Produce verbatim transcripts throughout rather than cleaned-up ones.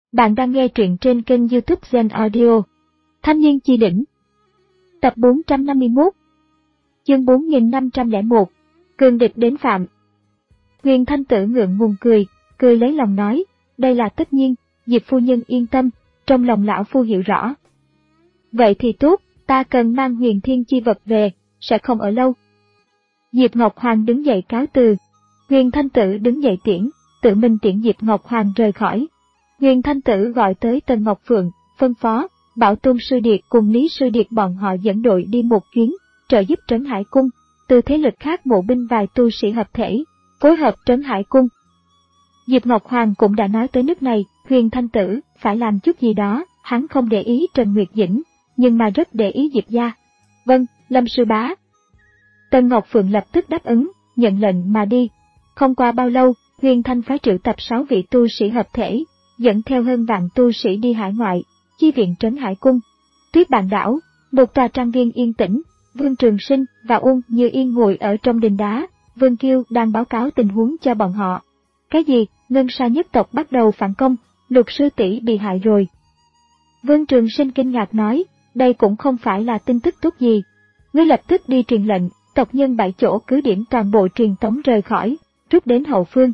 Bạn đang nghe truyện trên kênh YouTube Zen Audio. Thanh niên chi đỉnh. Tập bốn trăm năm mươi mốt. Chương bốn nghìn năm trăm lẻ một. Cường địch đến phạm. Huyền Thanh Tử ngượng ngùng cười, cười lấy lòng nói, đây là tất nhiên, Diệp phu nhân yên tâm, trong lòng lão phu hiểu rõ. Vậy thì tốt, ta cần mang huyền thiên chi vật về, sẽ không ở lâu. Diệp Ngọc Hoàng đứng dậy cáo từ. Huyền Thanh Tử đứng dậy tiễn, tự mình tiễn Diệp Ngọc Hoàng rời khỏi. Huyền Thanh Tử gọi tới Tần Ngọc Phượng, phân phó, bảo Tôn Sư Điệt cùng Lý Sư Điệt bọn họ dẫn đội đi một chuyến, trợ giúp Trấn Hải Cung, từ thế lực khác mộ binh vài tu sĩ hợp thể, phối hợp Trấn Hải Cung. Diệp Ngọc Hoàng cũng đã nói tới nước này, Huyền Thanh Tử phải làm chút gì đó, hắn không để ý Trần Nguyệt Dĩnh, nhưng mà rất để ý Diệp gia. Vâng, Lâm sư bá. Tần Ngọc Phượng lập tức đáp ứng, nhận lệnh mà đi. Không qua bao lâu, Huyền Thanh phái triệu tập sáu vị tu sĩ hợp thể, dẫn theo hơn vạn tu sĩ đi hải ngoại, chi viện Trấn Hải Cung. Tuyết Bàn Đảo, một tòa trang viên yên tĩnh, Vương Trường Sinh và Uông Như Yên ngồi ở trong đình đá, Vương Kiêu đang báo cáo tình huống cho bọn họ. Cái gì, Ngân Sa nhất tộc bắt đầu phản công, Lục sư tỷ bị hại rồi. Vương Trường Sinh kinh ngạc nói, đây cũng không phải là tin tức tốt gì. Ngươi lập tức đi truyền lệnh, tộc nhân bảy chỗ cứ điểm toàn bộ truyền tống rời khỏi, rút đến hậu phương.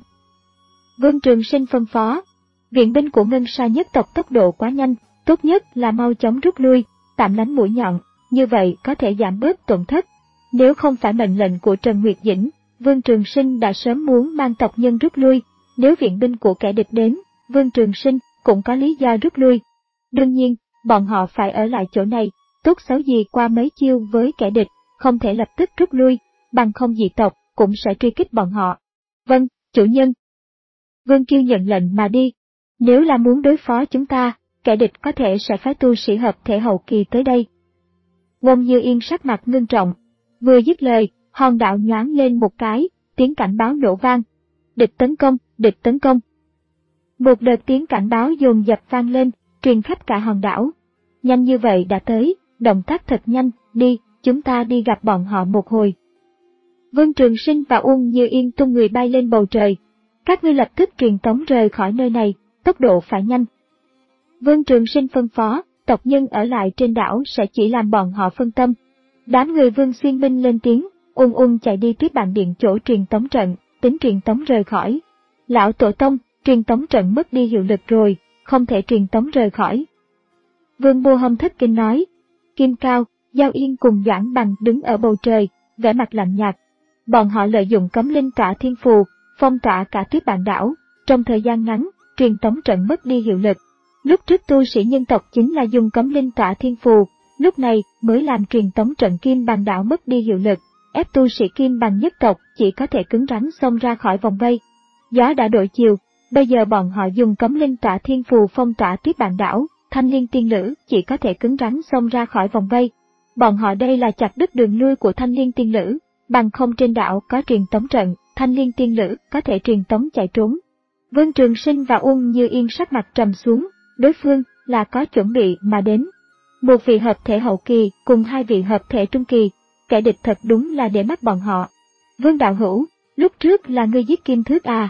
Vương Trường Sinh phân phó. Viện binh của Ngân Sa nhất tộc tốc độ quá nhanh, tốt nhất là mau chóng rút lui, tạm lánh mũi nhọn, như vậy có thể giảm bớt tổn thất. Nếu không phải mệnh lệnh của Trần Nguyệt Dĩnh, Vương Trường Sinh đã sớm muốn mang tộc nhân rút lui, nếu viện binh của kẻ địch đến, Vương Trường Sinh cũng có lý do rút lui. Đương nhiên, bọn họ phải ở lại chỗ này, tốt xấu gì qua mấy chiêu với kẻ địch, không thể lập tức rút lui, bằng không diệt tộc cũng sẽ truy kích bọn họ. Vâng, chủ nhân. Vương Kiêu nhận lệnh mà đi. Nếu là muốn đối phó chúng ta, kẻ địch có thể sẽ phái tu sĩ hợp thể hậu kỳ tới đây. Uông Như Yên sắc mặt ngưng trọng. Vừa dứt lời, hòn đảo nhoáng lên một cái, tiếng cảnh báo nổ vang. Địch tấn công, địch tấn công. Một đợt tiếng cảnh báo dồn dập vang lên, truyền khắp cả hòn đảo. Nhanh như vậy đã tới, động tác thật nhanh, đi, chúng ta đi gặp bọn họ một hồi. Vương Trường Sinh và Uông Như Yên tung người bay lên bầu trời. Các ngươi lập tức truyền tống rời khỏi nơi này, tốc độ phải nhanh. Vương Trường Sinh phân phó, tộc nhân ở lại trên đảo sẽ chỉ làm bọn họ phân tâm. Đám người Vương Xuyên binh lên tiếng, ung ung chạy đi Tuyết Bàn Điện chỗ truyền tống trận, tính truyền tống rời khỏi. Lão tổ tông, truyền tống trận mất đi hiệu lực rồi, không thể truyền tống rời khỏi. Vương Bô Hâm thất kinh nói. Kim Cao, Giao Yên cùng Doãn Bằng đứng ở bầu trời, vẻ mặt lạnh nhạt. Bọn họ lợi dụng cấm linh tỏa thiên phù, phong tỏa cả Tuyết Bàn Đảo, trong thời gian ngắn, truyền tống trận mất đi hiệu lực. Lúc trước tu sĩ nhân tộc chính là dùng cấm linh tỏa thiên phù, lúc này mới làm truyền tống trận Kim Bàn Đảo mất đi hiệu lực, ép tu sĩ Kim Bàn nhất tộc chỉ có thể cứng rắn xông ra khỏi vòng vây. Gió đã đổi chiều, bây giờ bọn họ dùng cấm linh tỏa thiên phù phong tỏa Tuyết Bàn Đảo, Thanh Liên tiên nữ chỉ có thể cứng rắn xông ra khỏi vòng vây. Bọn họ đây là chặt đứt đường lui của Thanh Liên tiên nữ, bằng không trên đảo có truyền tống trận, Thanh Liên tiên nữ có thể truyền tống chạy trốn. Vương Trường Sinh và Uông Như Yên sắc mặt trầm xuống, đối phương là có chuẩn bị mà đến. Một vị hợp thể hậu kỳ cùng hai vị hợp thể trung kỳ, kẻ địch thật đúng là để mắt bọn họ. Vương đạo hữu, lúc trước là ngươi giết Kim Thước à?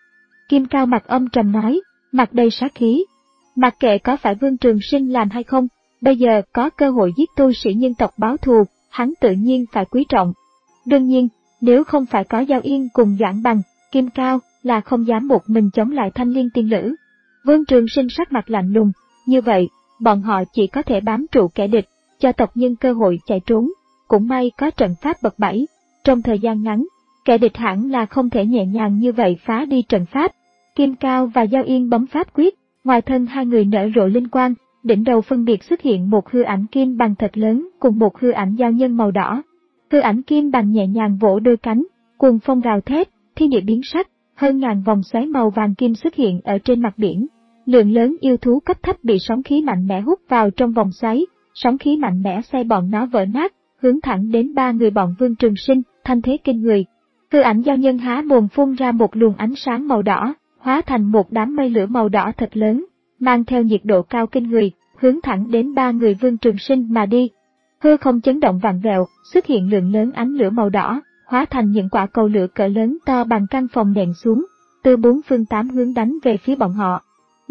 Kim Cao mặt âm trầm nói, mặt đầy sát khí. Mặc kệ có phải Vương Trường Sinh làm hay không, bây giờ có cơ hội giết tu sĩ nhân tộc báo thù, hắn tự nhiên phải quý trọng. Đương nhiên, nếu không phải có Giao Yên cùng Doãn Bằng, Kim Cao là không dám một mình chống lại Thanh Liên tiên nữ. Vương Trường Sinh sắc mặt lạnh lùng, như vậy, bọn họ chỉ có thể bám trụ kẻ địch, cho tộc nhân cơ hội chạy trốn. Cũng may có trận pháp bậc bảy, trong thời gian ngắn, kẻ địch hẳn là không thể nhẹ nhàng như vậy phá đi trận pháp. Kim Cao và Giao Yên bấm pháp quyết, ngoài thân hai người nở rộ linh quang, đỉnh đầu phân biệt xuất hiện một hư ảnh kim bằng thật lớn cùng một hư ảnh giao nhân màu đỏ. Hư ảnh kim bằng nhẹ nhàng vỗ đôi cánh, cuồng phong gào thét, thiên địa biến sắc, hơn ngàn vòng xoáy màu vàng kim xuất hiện ở trên mặt biển. Lượng lớn yêu thú cấp thấp bị sóng khí mạnh mẽ hút vào trong vòng xoáy, sóng khí mạnh mẽ xay bọn nó vỡ nát, hướng thẳng đến ba người bọn Vương Trường Sinh, thanh thế kinh người. Hư ảnh giao nhân há mồm phun ra một luồng ánh sáng màu đỏ, hóa thành một đám mây lửa màu đỏ thật lớn, mang theo nhiệt độ cao kinh người, hướng thẳng đến ba người Vương Trường Sinh mà đi. Hư không chấn động vặn vẹo, xuất hiện lượng lớn ánh lửa màu đỏ, hóa thành những quả cầu lửa cỡ lớn to bằng căn phòng nện xuống, từ bốn phương tám hướng đánh về phía bọn họ.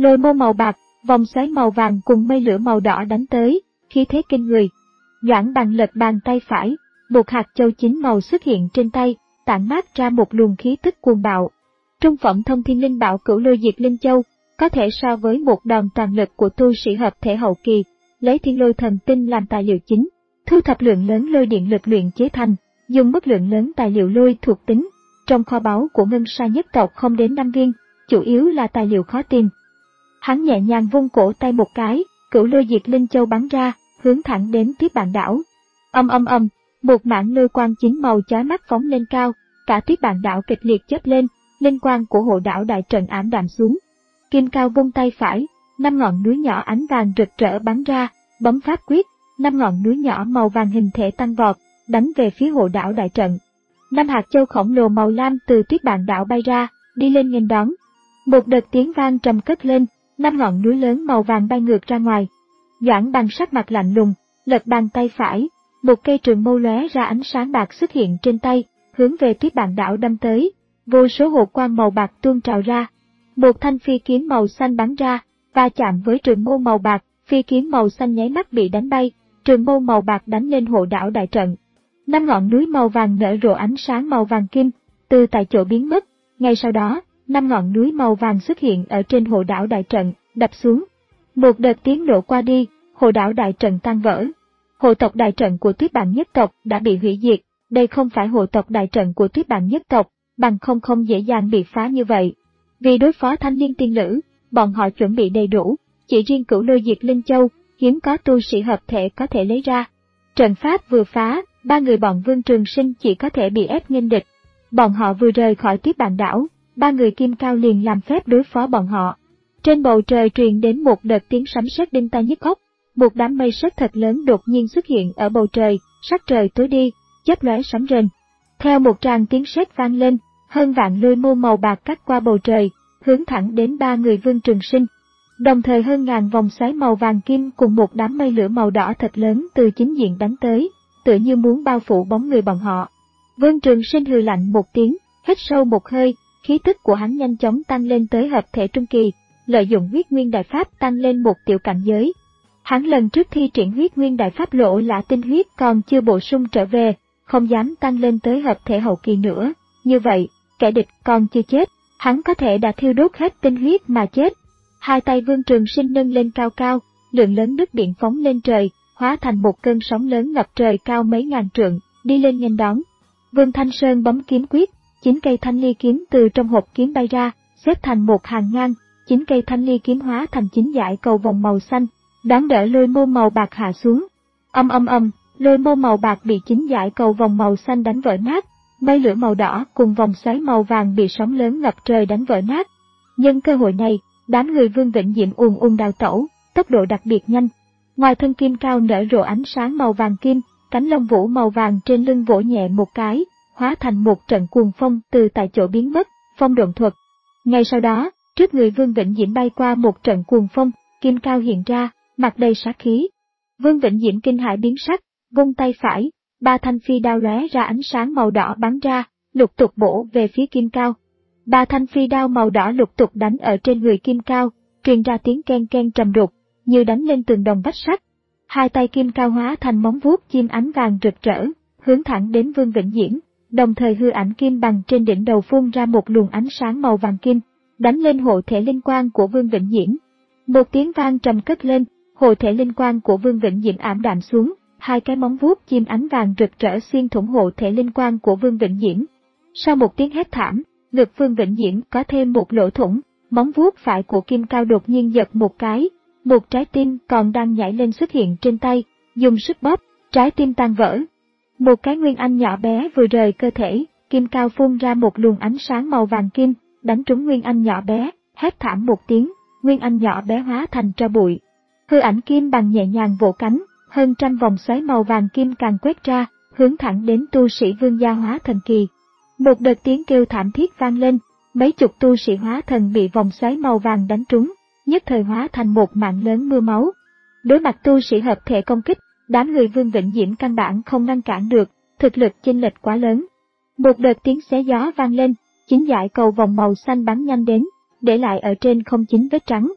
Lôi mâu màu bạc, vòng xoáy màu vàng cùng mây lửa màu đỏ đánh tới, khí thế kinh người. Doãn Bằng lật bàn tay phải, một hạt châu chín màu xuất hiện trên tay, tản mát ra một luồng khí tức cuồng bạo. Trung phẩm thông thiên linh bảo Cửu Lôi Diệt Linh Châu, có thể so với một đòn toàn lực của tu sĩ hợp thể hậu kỳ, lấy thiên lôi thần tinh làm tài liệu chính, thu thập lượng lớn lôi điện lực luyện chế thành, dùng mức lượng lớn tài liệu lôi thuộc tính. Trong kho báu của Ngân Sa nhất tộc không đến năm viên, chủ yếu là tài liệu khó tìm. Hắn nhẹ nhàng vung cổ tay một cái, Cửu Lôi Diệt Linh Châu bắn ra, hướng thẳng đến Tuyết Bàn đảo. Âm âm âm, một mảng lôi quang chín màu chói mắt phóng lên cao, cả Tuyết Bàn đảo kịch liệt chớp lên, linh quang của hộ đảo đại trận ảm đạm xuống. Kim Cao vung tay phải, năm ngọn núi nhỏ ánh vàng rực rỡ bắn ra, bấm pháp quyết, năm ngọn núi nhỏ màu vàng hình thể tăng vọt, đánh về phía hộ đảo đại trận. Năm hạt châu khổng lồ màu lam từ Tuyết Bàn đảo bay ra, đi lên nghênh đón. Một đợt tiếng vang trầm cất lên, năm ngọn núi lớn màu vàng bay ngược ra ngoài. Doãn Bằng sắc mặt lạnh lùng, lật bàn tay phải, một cây trường mâu lóe ra ánh sáng bạc xuất hiện trên tay, hướng về Tuyết Bàn đảo đâm tới. Vô số hộ quang màu bạc tuôn trào ra. Một thanh phi kiếm màu xanh bắn ra, va chạm với trường mâu màu bạc, phi kiếm màu xanh nháy mắt bị đánh bay, trường mâu màu bạc đánh lên hộ đảo đại trận. Năm ngọn núi màu vàng nở rộ ánh sáng màu vàng kim, từ tại chỗ biến mất. Ngay sau đó, năm ngọn núi màu vàng xuất hiện ở trên hộ đảo đại trận, đập xuống. Một đợt tiếng nổ qua đi, hộ đảo đại trận tan vỡ. Hộ tộc đại trận của Tuyết Bàn nhất tộc đã bị hủy diệt, đây không phải hộ tộc đại trận của Tuyết Bàn nhất tộc, bằng không không dễ dàng bị phá như vậy. Vì đối phó thanh liên tiên nữ, bọn họ chuẩn bị đầy đủ, chỉ riêng Cửu Lôi Diệt Linh Châu, hiếm có tu sĩ hợp thể có thể lấy ra. Trận pháp vừa phá, ba người bọn Vương Trường Sinh chỉ có thể bị ép nghênh địch. Bọn họ vừa rời khỏi Tuyết Bàn đảo, ba người Kim Cao liền làm phép đối phó bọn họ. Trên bầu trời truyền đến một đợt tiếng sấm sét đinh tai nhức óc, một đám mây sét thật lớn đột nhiên xuất hiện ở bầu trời, sắc trời tối đi, chớp lóe sấm rền. Theo một tràng tiếng sét vang lên, hơn vạn lôi mâu màu bạc cắt qua bầu trời, hướng thẳng đến ba người Vương Trường Sinh. Đồng thời hơn ngàn vòng xoáy màu vàng kim cùng một đám mây lửa màu đỏ thật lớn từ chính diện đánh tới, tựa như muốn bao phủ bóng người bọn họ. Vương Trường Sinh hừ lạnh một tiếng, hít sâu một hơi, khí tức của hắn nhanh chóng tăng lên tới hợp thể trung kỳ, lợi dụng huyết nguyên đại pháp tăng lên một tiểu cảnh giới. Hắn lần trước thi triển huyết nguyên đại pháp lộ là tinh huyết còn chưa bổ sung trở về, không dám tăng lên tới hợp thể hậu kỳ nữa. Như vậy, kẻ địch còn chưa chết, hắn có thể đã thiêu đốt hết tinh huyết mà chết. Hai tay Vương Trường Sinh nâng lên cao cao, lượng lớn nước biển phóng lên trời, hóa thành một cơn sóng lớn ngập trời cao mấy ngàn trượng, đi lên nghênh đón. Vương Thanh Sơn bấm kiếm quyết, chín cây thanh ly kiếm từ trong hộp kiếm bay ra, xếp thành một hàng ngang, chín cây thanh ly kiếm hóa thành chín dải cầu vòng màu xanh, đón đỡ lôi mâu màu bạc hạ xuống. Âm âm âm, lôi mâu màu bạc bị chín dải cầu vòng màu xanh đánh vỡ nát, mây lửa màu đỏ cùng vòng xoáy màu vàng bị sóng lớn ngập trời đánh vỡ nát. Nhân cơ hội này, đám người Vương Vĩnh Diễm ùn ùn đào tẩu, tốc độ đặc biệt nhanh. Ngoài thân Kim Cao nở rộ ánh sáng màu vàng kim, cánh lông vũ màu vàng trên lưng vỗ nhẹ một cái, hóa thành một trận cuồng phong từ tại chỗ biến mất, phong độn thuật. Ngay sau đó, trước người Vương Vĩnh Diễm bay qua một trận cuồng phong, Kim Cao hiện ra, mặt đầy sát khí. Vương Vĩnh Diễm kinh hãi biến sắc, vung tay phải, ba thanh phi đao lóe ra ánh sáng màu đỏ bắn ra, lục tục bổ về phía Kim Cao. Ba thanh phi đao màu đỏ lục tục đánh ở trên người Kim Cao, truyền ra tiếng ken ken trầm đục, như đánh lên tường đồng vách sắt. Hai tay Kim Cao hóa thành móng vuốt chim ánh vàng rực rỡ, hướng thẳng đến Vương Vĩnh Diễm, đồng thời hư ảnh kim bằng trên đỉnh đầu phun ra một luồng ánh sáng màu vàng kim, đánh lên hộ thể linh quang của Vương Vĩnh Diễm. Một tiếng vang trầm cất lên, hộ thể linh quang của Vương Vĩnh Diễm ảm đạm xuống, hai cái móng vuốt chim ánh vàng rực rỡ xuyên thủng hộ thể linh quang của Vương Vĩnh Diễm. Sau một tiếng hét thảm, ngực Vương Vĩnh Diễm có thêm một lỗ thủng, móng vuốt phải của Kim Cao đột nhiên giật một cái, một trái tim còn đang nhảy lên xuất hiện trên tay, dùng sức bóp, trái tim tan vỡ. Một cái nguyên anh nhỏ bé vừa rời cơ thể, Kim Cao phun ra một luồng ánh sáng màu vàng kim, đánh trúng nguyên anh nhỏ bé, hét thảm một tiếng, nguyên anh nhỏ bé hóa thành tro bụi. Hư ảnh kim bằng nhẹ nhàng vỗ cánh, hơn trăm vòng xoáy màu vàng kim càng quét ra, hướng thẳng đến tu sĩ Vương gia hóa thần kỳ. Một đợt tiếng kêu thảm thiết vang lên, mấy chục tu sĩ hóa thần bị vòng xoáy màu vàng đánh trúng, nhất thời hóa thành một mảng lớn mưa máu. Đối mặt tu sĩ hợp thể công kích, đám người Vương Vĩnh Diễm căn bản không ngăn cản được, thực lực chênh lệch quá lớn. Một đợt tiếng xé gió vang lên, chín dải cầu vòng màu xanh bắn nhanh đến, để lại ở trên không chín vết trắng.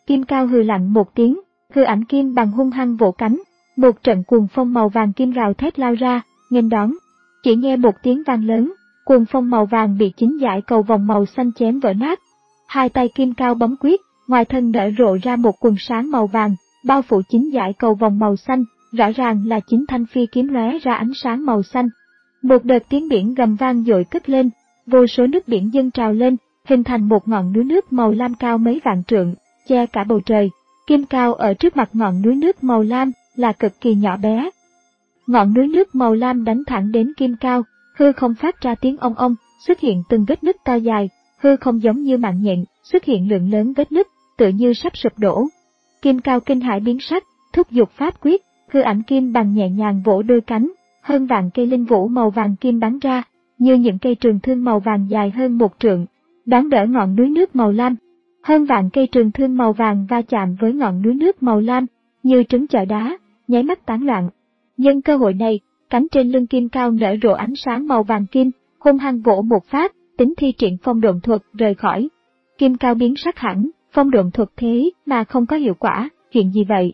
Kim Cao hừ lạnh một tiếng, hư ảnh kim bằng hung hăng vỗ cánh, một trận cuồng phong màu vàng kim gào thét lao ra, nghênh đón. Chỉ nghe một tiếng vang lớn, cuồng phong màu vàng bị chín dải cầu vòng màu xanh chém vỡ nát. Hai tay Kim Cao bấm quyết, ngoài thân nở rộ ra một quần sáng màu vàng, bao phủ chín dải cầu vòng màu xanh, rõ ràng là chín thanh phi kiếm lóe ra ánh sáng màu xanh. Một đợt tiếng biển gầm vang dội cất lên, vô số nước biển dâng trào lên, hình thành một ngọn núi nước màu lam cao mấy vạn trượng, che cả bầu trời. Kim Cao ở trước mặt ngọn núi nước màu lam là cực kỳ nhỏ bé. Ngọn núi nước màu lam đánh thẳng đến Kim Cao, hư không phát ra tiếng ong ong, xuất hiện từng vết nứt to dài, hư không giống như mạng nhện, xuất hiện lượng lớn vết nứt, tựa như sắp sụp đổ. Kim Cao kinh hãi biến sắc, thúc giục pháp quyết, hư ảnh kim bằng nhẹ nhàng vỗ đôi cánh, hơn vạn cây linh vũ màu vàng kim bắn ra, như những cây trường thương màu vàng dài hơn một trượng, đón đỡ ngọn núi nước màu lam. Hơn vạn cây trường thương màu vàng va chạm với ngọn núi nước màu lam, như trứng chọi đá, nháy mắt tán loạn. Nhân cơ hội này, cánh trên lưng Kim Cao nở rộ ánh sáng màu vàng kim, hung hăng vỗ một phát, tính thi triển phong độn thuật rời khỏi. Kim Cao biến sắc hẳn, phong độn thuật thế mà không có hiệu quả, chuyện gì vậy?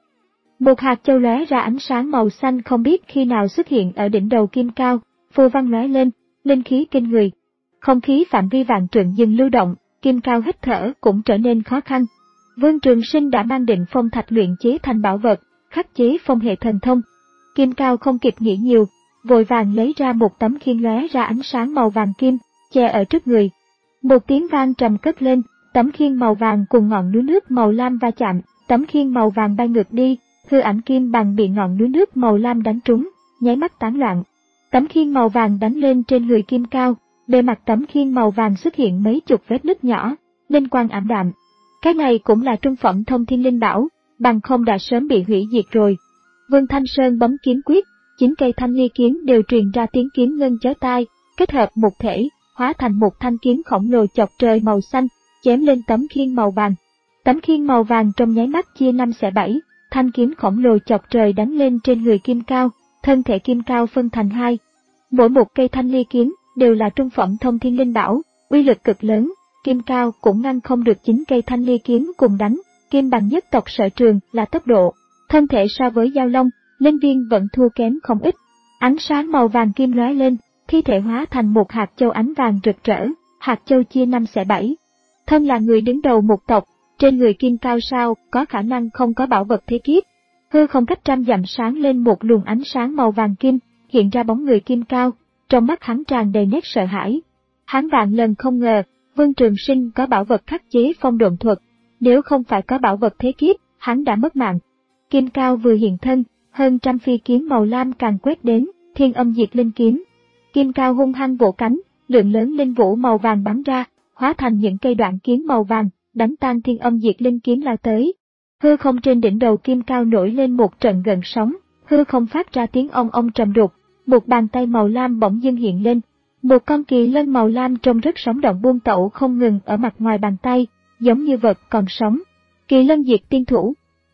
Một hạt châu lóe ra ánh sáng màu xanh không biết khi nào xuất hiện ở đỉnh đầu Kim Cao, phù văn lóe lên, linh khí kinh người. Không khí phạm vi vạn trượng dừng lưu động, Kim Cao hít thở cũng trở nên khó khăn. Vương Trường Sinh đã mang định phong thạch luyện chế thành bảo vật, khắc chế phong hệ thần thông. Kim Cao không kịp nghĩ nhiều, vội vàng lấy ra một tấm khiên lóe ra ánh sáng màu vàng kim, che ở trước người. Một tiếng vang trầm cất lên, tấm khiên màu vàng cùng ngọn núi nước màu lam va chạm, tấm khiên màu vàng bay ngược đi, hư ảnh kim bằng bị ngọn núi nước màu lam đánh trúng, nháy mắt tán loạn. Tấm khiên màu vàng đánh lên trên người Kim Cao, bề mặt tấm khiên màu vàng xuất hiện mấy chục vết nứt nhỏ, linh quang ảm đạm. Cái này cũng là trung phẩm thông thiên linh bảo, bằng không đã sớm bị hủy diệt rồi. Vương Thanh Sơn bấm kiếm quyết, chín cây thanh ly kiếm đều truyền ra tiếng kiếm ngân chói tai, kết hợp một thể, hóa thành một thanh kiếm khổng lồ chọc trời màu xanh, chém lên tấm khiên màu vàng. Tấm khiên màu vàng trong nháy mắt chia năm xẻ bảy, thanh kiếm khổng lồ chọc trời đánh lên trên người Kim Cao, thân thể Kim Cao phân thành hai. Mỗi một cây thanh ly kiếm đều là trung phẩm thông thiên linh bảo, uy lực cực lớn, Kim Cao cũng ngăn không được chín cây thanh ly kiếm cùng đánh. Kim bằng nhất tộc sở trường là tốc độ, thân thể so với Giao Long, Linh Viên vẫn thua kém không ít. Ánh sáng màu vàng kim lóe lên, thi thể hóa thành một hạt châu ánh vàng rực rỡ, hạt châu chia năm xẻ bảy. Thân là người đứng đầu một tộc, trên người Kim Cao sao có khả năng không có bảo vật thế kiếp. Hư không cách trăm dặm sáng lên một luồng ánh sáng màu vàng kim, hiện ra bóng người Kim Cao, trong mắt hắn tràn đầy nét sợ hãi. Hắn vạn lần không ngờ, Vương Trường Sinh có bảo vật khắc chế phong độn thuật, nếu không phải có bảo vật thế kiếp, hắn đã mất mạng. Kim Cao vừa hiện thân, hơn trăm phi kiếm màu lam càng quét đến, thiên âm diệt linh kiếm. Kim Cao hung hăng vỗ cánh, lượng lớn linh vũ màu vàng bắn ra, hóa thành những cây đoạn kiếm màu vàng, đánh tan thiên âm diệt linh kiếm lao tới. Hư không trên đỉnh đầu Kim Cao nổi lên một trận gợn sóng, hư không phát ra tiếng ong ong trầm đục, một bàn tay màu lam bỗng dưng hiện lên. Một con kỳ lân màu lam trông rất sống động buông tẩu không ngừng ở mặt ngoài bàn tay, giống như vật còn sống. Kỳ lân diệt tiên thủ.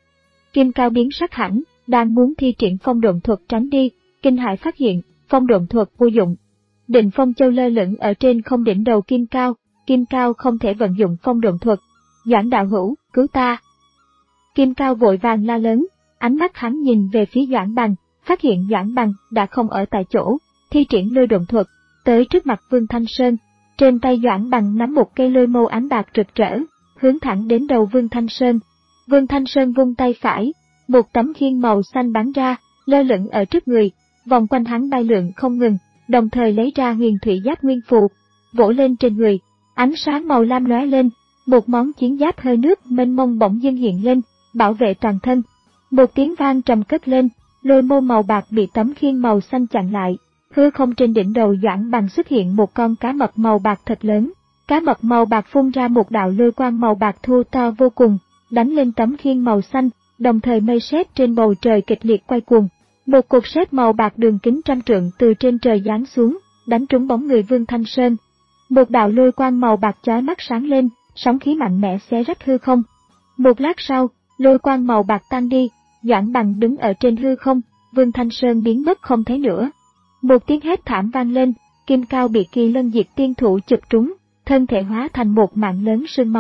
Kim Cao biến sắc hẳn, đang muốn thi triển phong độn thuật tránh đi, kinh hãi phát hiện, phong độn thuật vô dụng. Định phong châu lơ lửng ở trên không đỉnh đầu Kim Cao, Kim Cao không thể vận dụng phong độn thuật. Doãn đạo hữu, cứu ta! Kim Cao vội vàng la lớn, ánh mắt hắn nhìn về phía Doãn Bằng, phát hiện Doãn Bằng đã không ở tại chỗ, thi triển lôi độn thuật, tới trước mặt Vương Thanh Sơn. Trên tay Doãn Bằng nắm một cây lôi mâu ánh bạc rực rỡ, hướng thẳng đến đầu Vương Thanh Sơn. Vương Thanh Sơn vung tay phải, một tấm khiên màu xanh bắn ra, lơ lửng ở trước người, vòng quanh hắn bay lượn không ngừng, đồng thời lấy ra huyền thủy giáp nguyên phù, vỗ lên trên người, ánh sáng màu lam lóe lên, một món chiến giáp hơi nước mênh mông bỗng dưng hiện lên, bảo vệ toàn thân. Một tiếng vang trầm cất lên, lôi mâu màu bạc bị tấm khiên màu xanh chặn lại, hư không trên đỉnh đầu Doãn Bằng xuất hiện một con cá mập màu bạc thật lớn. Cá mập màu bạc phun ra một đạo lôi quang màu bạc thô to vô cùng, đánh lên tấm khiên màu xanh, đồng thời mây sét trên bầu trời kịch liệt quay cuồng. Một cục sét màu bạc đường kính trăm trượng từ trên trời giáng xuống, đánh trúng bóng người Vương Thanh Sơn. Một đạo lôi quang màu bạc chói mắt sáng lên, sóng khí mạnh mẽ xé rách hư không. Một lát sau, lôi quang màu bạc tan đi, Doãn Bằng đứng ở trên hư không, Vương Thanh Sơn biến mất không thấy nữa. Một tiếng hét thảm vang lên, Kim Cao bị Kỳ Lân Diệt tiên thủ chụp trúng, thân thể hóa thành một mảng lớn sương máu,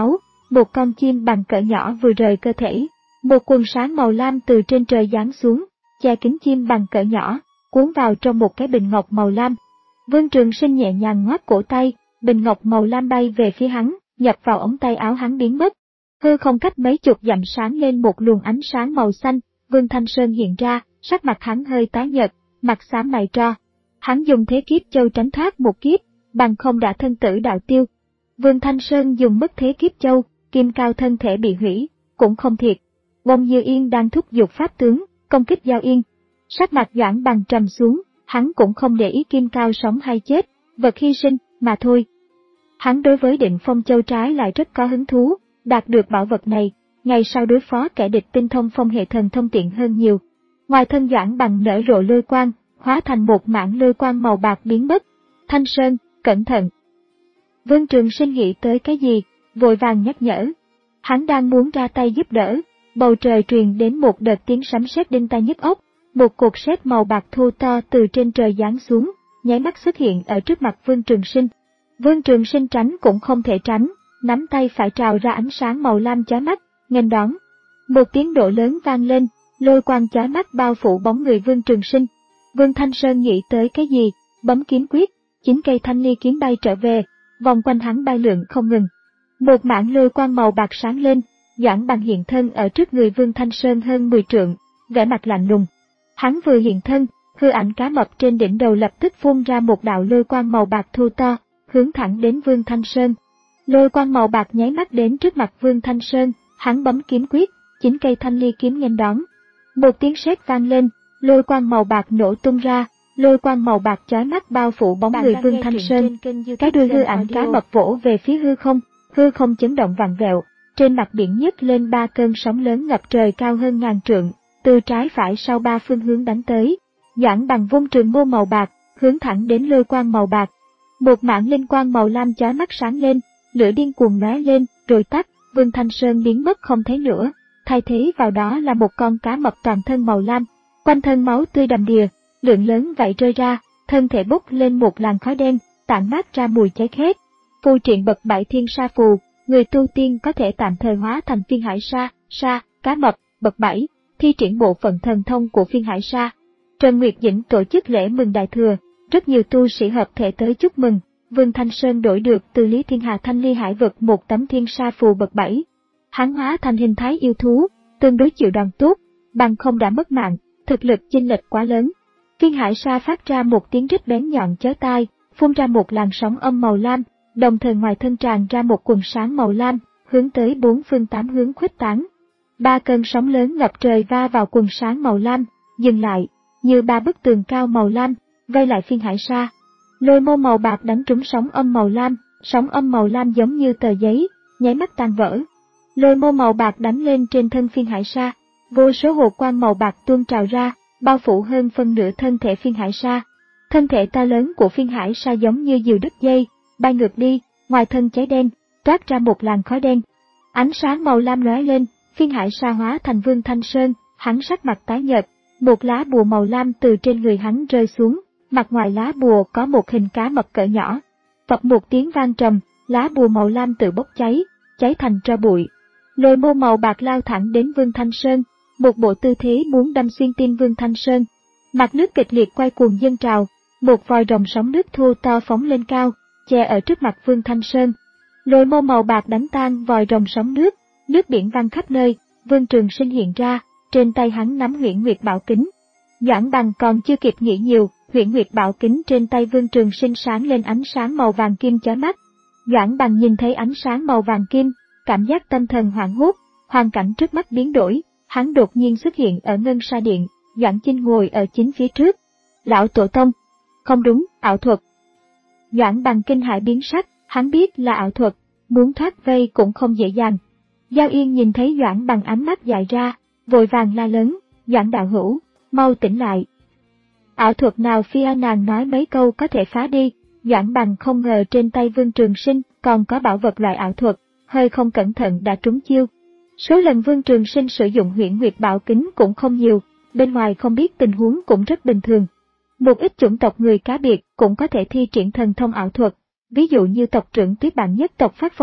một con chim bằng cỡ nhỏ vừa rời cơ thể. Một quần sáng màu lam từ trên trời giáng xuống, che kín chim bằng cỡ nhỏ, cuốn vào trong một cái bình ngọc màu lam. Vương Trường Sinh nhẹ nhàng ngoắc cổ tay, bình ngọc màu lam bay về phía hắn, nhập vào ống tay áo hắn biến mất. Hư không cách mấy chục dặm sáng lên một luồng ánh sáng màu xanh, Vương Thanh Sơn hiện ra, sắc mặt hắn hơi tái nhợt, mặt xám mày tro. Hắn dùng thế kiếp châu tránh thoát một kiếp, bằng không đã thân tử đạo tiêu. Vương Thanh Sơn dùng mất thế kiếp châu, kim cao thân thể bị hủy, cũng không thiệt. Bông Như Yên đang thúc giục pháp tướng, công kích Giao Yên. Sắc mặt Doãn Bằng trầm xuống, hắn cũng không để ý kim cao sống hay chết, vật hy sinh mà thôi. Hắn đối với Định Phong Châu trái lại rất có hứng thú, đạt được bảo vật này, ngày sau đối phó kẻ địch tinh thông phong hệ thần thông tiện hơn nhiều. Ngoài thân Doãn Bằng nở rộ lôi quang, hóa thành một mảng lôi quang màu bạc biến mất. Thanh Sơn, cẩn thận! Vương Trường Sinh nghĩ tới cái gì, vội vàng nhắc nhở. Hắn đang muốn ra tay giúp đỡ, bầu trời truyền đến một đợt tiếng sấm sét đinh tai nhức óc, một cột sét màu bạc thô to từ trên trời giáng xuống, nháy mắt xuất hiện ở trước mặt Vương Trường Sinh. Vương Trường Sinh tránh cũng không thể tránh, nắm tay phải trào ra ánh sáng màu lam chói mắt, nghênh đón. Một tiếng nổ lớn vang lên, lôi quang chói mắt bao phủ bóng người Vương Trường Sinh. Vương Thanh Sơn nghĩ tới cái gì, bấm kiếm quyết, chín cây thanh ly kiếm bay trở về, vòng quanh hắn bay lượn không ngừng. Một mảng lôi quang màu bạc sáng lên, Doãn Bằng hiện thân ở trước người Vương Thanh Sơn hơn mười trượng, vẻ mặt lạnh lùng. Hắn vừa hiện thân, hư ảnh cá mập trên đỉnh đầu lập tức phun ra một đạo lôi quang màu bạc thô to, hướng thẳng đến Vương Thanh Sơn. Lôi quang màu bạc nháy mắt đến trước mặt Vương Thanh Sơn, hắn bấm kiếm quyết, chín cây thanh ly kiếm nghênh đón. Một tiếng sét vang lên, lôi quang màu bạc nổ tung ra, lôi quang màu bạc chói mắt bao phủ bóng người Vương Thanh Sơn. Cái đuôi hư ảnh cá mập vỗ về phía hư không, hư không chấn động vặn vẹo, trên mặt biển nhấc lên ba cơn sóng lớn ngập trời cao hơn ngàn trượng, từ trái phải sau ba phương hướng đánh tới. Doãn Bằng vung trường mâu màu bạc, hướng thẳng đến lôi quang màu bạc. Một mảng linh quang màu lam chói mắt sáng lên, lửa điên cuồng lóe lên, rồi tắt, Vương Thanh Sơn biến mất không thấy nữa, thay thế vào đó là một con cá mập toàn thân màu lam, quanh thân máu tươi đầm đìa, lượng lớn vậy rơi ra, thân thể bốc lên một làn khói đen, tản mát ra mùi cháy khét. Phù triện bậc bảy thiên sa phù, người tu tiên có thể tạm thời hóa thành phiên hải sa, sa, cá mập, bậc bảy, thi triển bộ phận thần thông của phiên hải sa. Trần Nguyệt Dĩnh tổ chức lễ mừng đại thừa, rất nhiều tu sĩ hợp thể tới chúc mừng. Vương Thanh Sơn đổi được từ Lý Thiên Hà thanh ly hải vực một tấm thiên sa phù bậc bảy. Hắn hóa thành hình thái yêu thú, tương đối chịu đòn tốt, bằng không đã mất mạng, thực lực chênh lệch quá lớn. Phiên hải sa phát ra một tiếng rít bén nhọn chói tai, phun ra một làn sóng âm màu lam, đồng thời ngoài thân tràn ra một quần sáng màu lam, hướng tới bốn phương tám hướng khuếch tán. Ba cơn sóng lớn ngập trời va vào quần sáng màu lam, dừng lại, như ba bức tường cao màu lam, vây lại phiên hải sa. Lôi mâu màu bạc đánh trúng sóng âm màu lam, sóng âm màu lam giống như tờ giấy, nháy mắt tan vỡ. Lôi mâu màu bạc đánh lên trên thân phiên hải sa, vô số hồ quang màu bạc tuôn trào ra, bao phủ hơn phân nửa thân thể phiên hải sa. Thân thể to lớn của phiên hải sa giống như diều đứt dây, bay ngược đi, ngoài thân cháy đen, toát ra một làn khói đen. Ánh sáng màu lam lóe lên, phiên hải sa hóa thành Vương Thanh Sơn, hắn sắc mặt tái nhợt, một lá bùa màu lam từ trên người hắn rơi xuống, mặt ngoài lá bùa có một hình cá mập cỡ nhỏ. Phập một tiếng vang trầm, lá bùa màu lam tự bốc cháy, cháy thành tro bụi. Lôi mâu màu bạc lao thẳng đến Vương Thanh Sơn, một bộ tư thế muốn đâm xuyên tim Vương Thanh Sơn. Mặt nước kịch liệt quay cuồng dâng trào, một vòi rồng sóng nước thô to phóng lên cao, che ở trước mặt Vương Thanh Sơn. Lôi mâu màu bạc đánh tan vòi rồng sóng nước, nước biển văng khắp nơi. Vương Trường Sinh hiện ra, trên tay hắn nắm Huyễn Nguyệt Bảo Kính. Doãn Bằng còn chưa kịp nghĩ nhiều, Huyễn Nguyệt Bảo Kính trên tay Vương Trường Sinh sáng lên ánh sáng màu vàng kim chói mắt. Doãn Bằng nhìn thấy ánh sáng màu vàng kim, cảm giác tâm thần hoảng hốt, hoàn cảnh trước mắt biến đổi, hắn đột nhiên xuất hiện ở Ngân Sa Điện, Doãn Chinh ngồi ở chính phía trước. Lão Tổ Tông, không đúng, ảo thuật. Doãn Bằng kinh hãi biến sắc, hắn biết là ảo thuật, muốn thoát vây cũng không dễ dàng. Giao Yên nhìn thấy Doãn Bằng ánh mắt dại ra, vội vàng la lớn, Doãn đạo hữu, mau tỉnh lại. Ảo thuật nào phía nàng nói mấy câu có thể phá đi, Doãn Bằng không ngờ trên tay Vương Trường Sinh còn có bảo vật loại ảo thuật, hơi không cẩn thận đã trúng chiêu. Số lần Vương Trường Sinh sử dụng Huyễn Nguyệt Bảo Kính cũng không nhiều, bên ngoài không biết tình huống cũng rất bình thường. Một ít chủng tộc người cá biệt cũng có thể thi triển thần thông ảo thuật, ví dụ như tộc trưởng Tuyết Bản nhất tộc Phát Phong,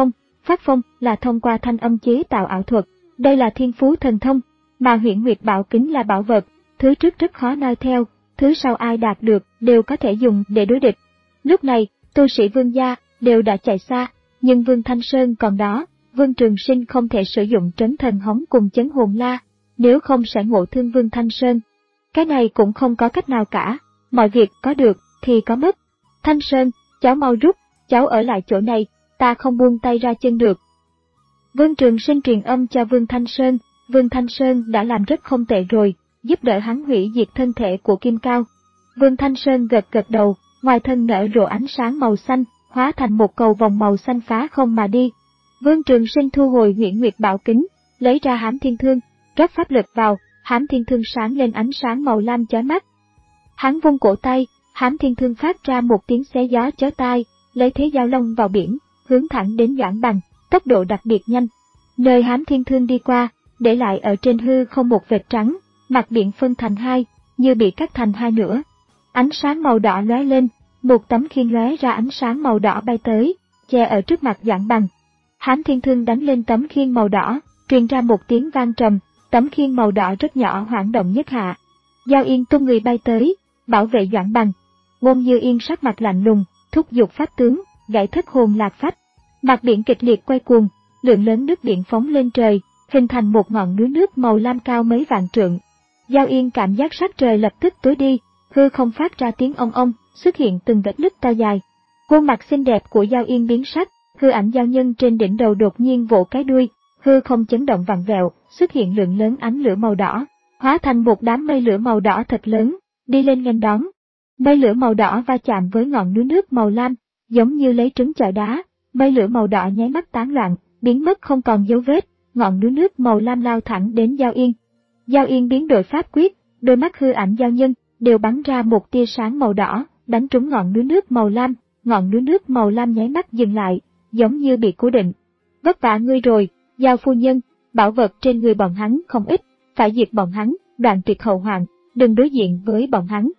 Phát phong là thông qua thanh âm chế tạo ảo thuật. Đây là thiên phú thần thông, mà Huyễn Nguyệt Bảo Kính là bảo vật, thứ trước rất khó noi theo, thứ sau ai đạt được đều có thể dùng để đối địch. Lúc này, tu sĩ Vương gia đều đã chạy xa, nhưng Vương Thanh Sơn còn đó, Vương Trường Sinh không thể sử dụng trấn thần hống cùng chấn hồn la, nếu không sẽ ngộ thương Vương Thanh Sơn. Cái này cũng không có cách nào cả, mọi việc có được thì có mất. Thanh Sơn, cháu mau rút, cháu ở lại chỗ này, ta không buông tay ra chân được. Vương Trường Sinh truyền âm cho Vương Thanh Sơn, Vương Thanh Sơn đã làm rất không tệ rồi, giúp đỡ hắn hủy diệt thân thể của Kim Cao. Vương Thanh Sơn gật gật đầu, ngoài thân nở rộ ánh sáng màu xanh, hóa thành một cầu vòng màu xanh phá không mà đi. Vương Trường Sinh thu hồi Huyễn Nguyệt Bảo Kính, lấy ra Hám Thiên Thương, rót pháp lực vào, Hám Thiên Thương sáng lên ánh sáng màu lam chói mắt. Hắn vung cổ tay, Hám Thiên Thương phát ra một tiếng xé gió chói tai, lấy thế giao long vào biển, hướng thẳng đến Doãn Bằng, tốc độ đặc biệt nhanh. Nơi Hám Thiên Thương đi qua, để lại ở trên hư không một vệt trắng, mặt biển phân thành hai, như bị cắt thành hai nửa. Ánh sáng màu đỏ lóe lên, một tấm khiên lóe ra ánh sáng màu đỏ bay tới, che ở trước mặt Doãn Bằng. Hám Thiên Thương đánh lên tấm khiên màu đỏ, truyền ra một tiếng vang trầm, tấm khiên màu đỏ rất nhỏ hoảng động nhất hạ. Giao Yên tung người bay tới, bảo vệ Doãn Bằng. Ngôn Như Yên sắc mặt lạnh lùng, thúc giục pháp tướng, gãy thất hồn lạc phách. Mặt biển kịch liệt quay cuồng, lượng lớn nước biển phóng lên trời, hình thành một ngọn núi nước màu lam cao mấy vạn trượng. Giao Yên cảm giác sắc trời lập tức tối đi, hư không phát ra tiếng ong ong, xuất hiện từng vết nứt to dài. Khuôn mặt xinh đẹp của Giao Yên biến sắc, hư ảnh giao nhân trên đỉnh đầu đột nhiên vỗ cái đuôi, hư không chấn động vặn vẹo, xuất hiện lượng lớn ánh lửa màu đỏ, hóa thành một đám mây lửa màu đỏ thật lớn, đi lên nghênh đón. Mây lửa màu đỏ va chạm với ngọn núi nước màu lam, giống như lấy trứng chọi đá, mây lửa màu đỏ nháy mắt tán loạn, biến mất không còn dấu vết, ngọn núi nước màu lam lao thẳng đến Giao Yên. Giao Yên biến đổi pháp quyết, đôi mắt hư ảnh giao nhân đều bắn ra một tia sáng màu đỏ, đánh trúng ngọn núi nước màu lam, ngọn núi nước màu lam nháy mắt dừng lại, giống như bị cố định. Vất vả ngươi rồi, Giao phu nhân, bảo vật trên người bọn hắn không ít, phải diệt bọn hắn, đoạn tuyệt hậu hoạn, đừng đối diện với bọn hắn.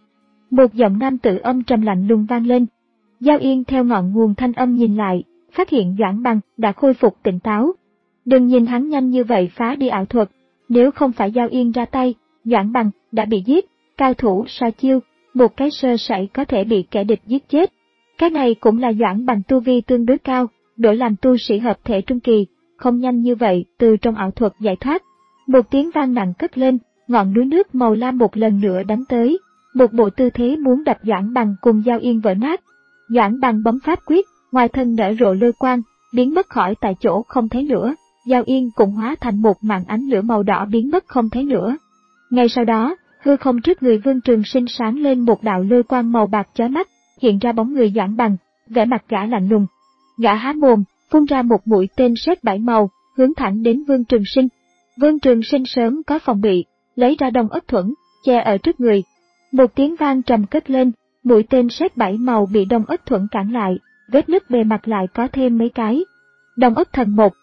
Một giọng nam tử âm trầm lạnh lùng vang lên. Giao Yên theo ngọn nguồn thanh âm nhìn lại, phát hiện Doãn Bằng đã khôi phục tỉnh táo. Đừng nhìn hắn nhanh như vậy phá đi ảo thuật, nếu không phải Giao Yên ra tay, Doãn Bằng đã bị giết, cao thủ so chiêu, một cái sơ sẩy có thể bị kẻ địch giết chết. Cái này cũng là Doãn Bằng tu vi tương đối cao, đổi làm tu sĩ hợp thể trung kỳ, không nhanh như vậy từ trong ảo thuật giải thoát. Một tiếng vang nặng cất lên, ngọn núi nước màu lam một lần nữa đánh tới, một bộ tư thế muốn đập Doãn Bằng cùng Giao Yên vỡ nát. Doãn Bằng bấm pháp quyết, ngoài thân nở rộ lôi quang, biến mất khỏi tại chỗ không thấy nữa. Giao Yên cũng hóa thành một màn ánh lửa màu đỏ biến mất không thấy nữa. Ngay sau đó, hư không trước người Vương Trường Sinh sáng lên một đạo lôi quang màu bạc chói mắt, hiện ra bóng người Doãn Bằng, vẻ mặt gã lạnh lùng. Gã há mồm, phun ra một mũi tên sét bảy màu, hướng thẳng đến Vương Trường Sinh. Vương Trường Sinh sớm có phòng bị, lấy ra đông ất thuẫn, che ở trước người. Một tiếng vang trầm cất lên, mũi tên sét bảy màu bị đông ất thuẫn cản lại, vết nứt bề mặt lại có thêm mấy cái. Đông ất thần một.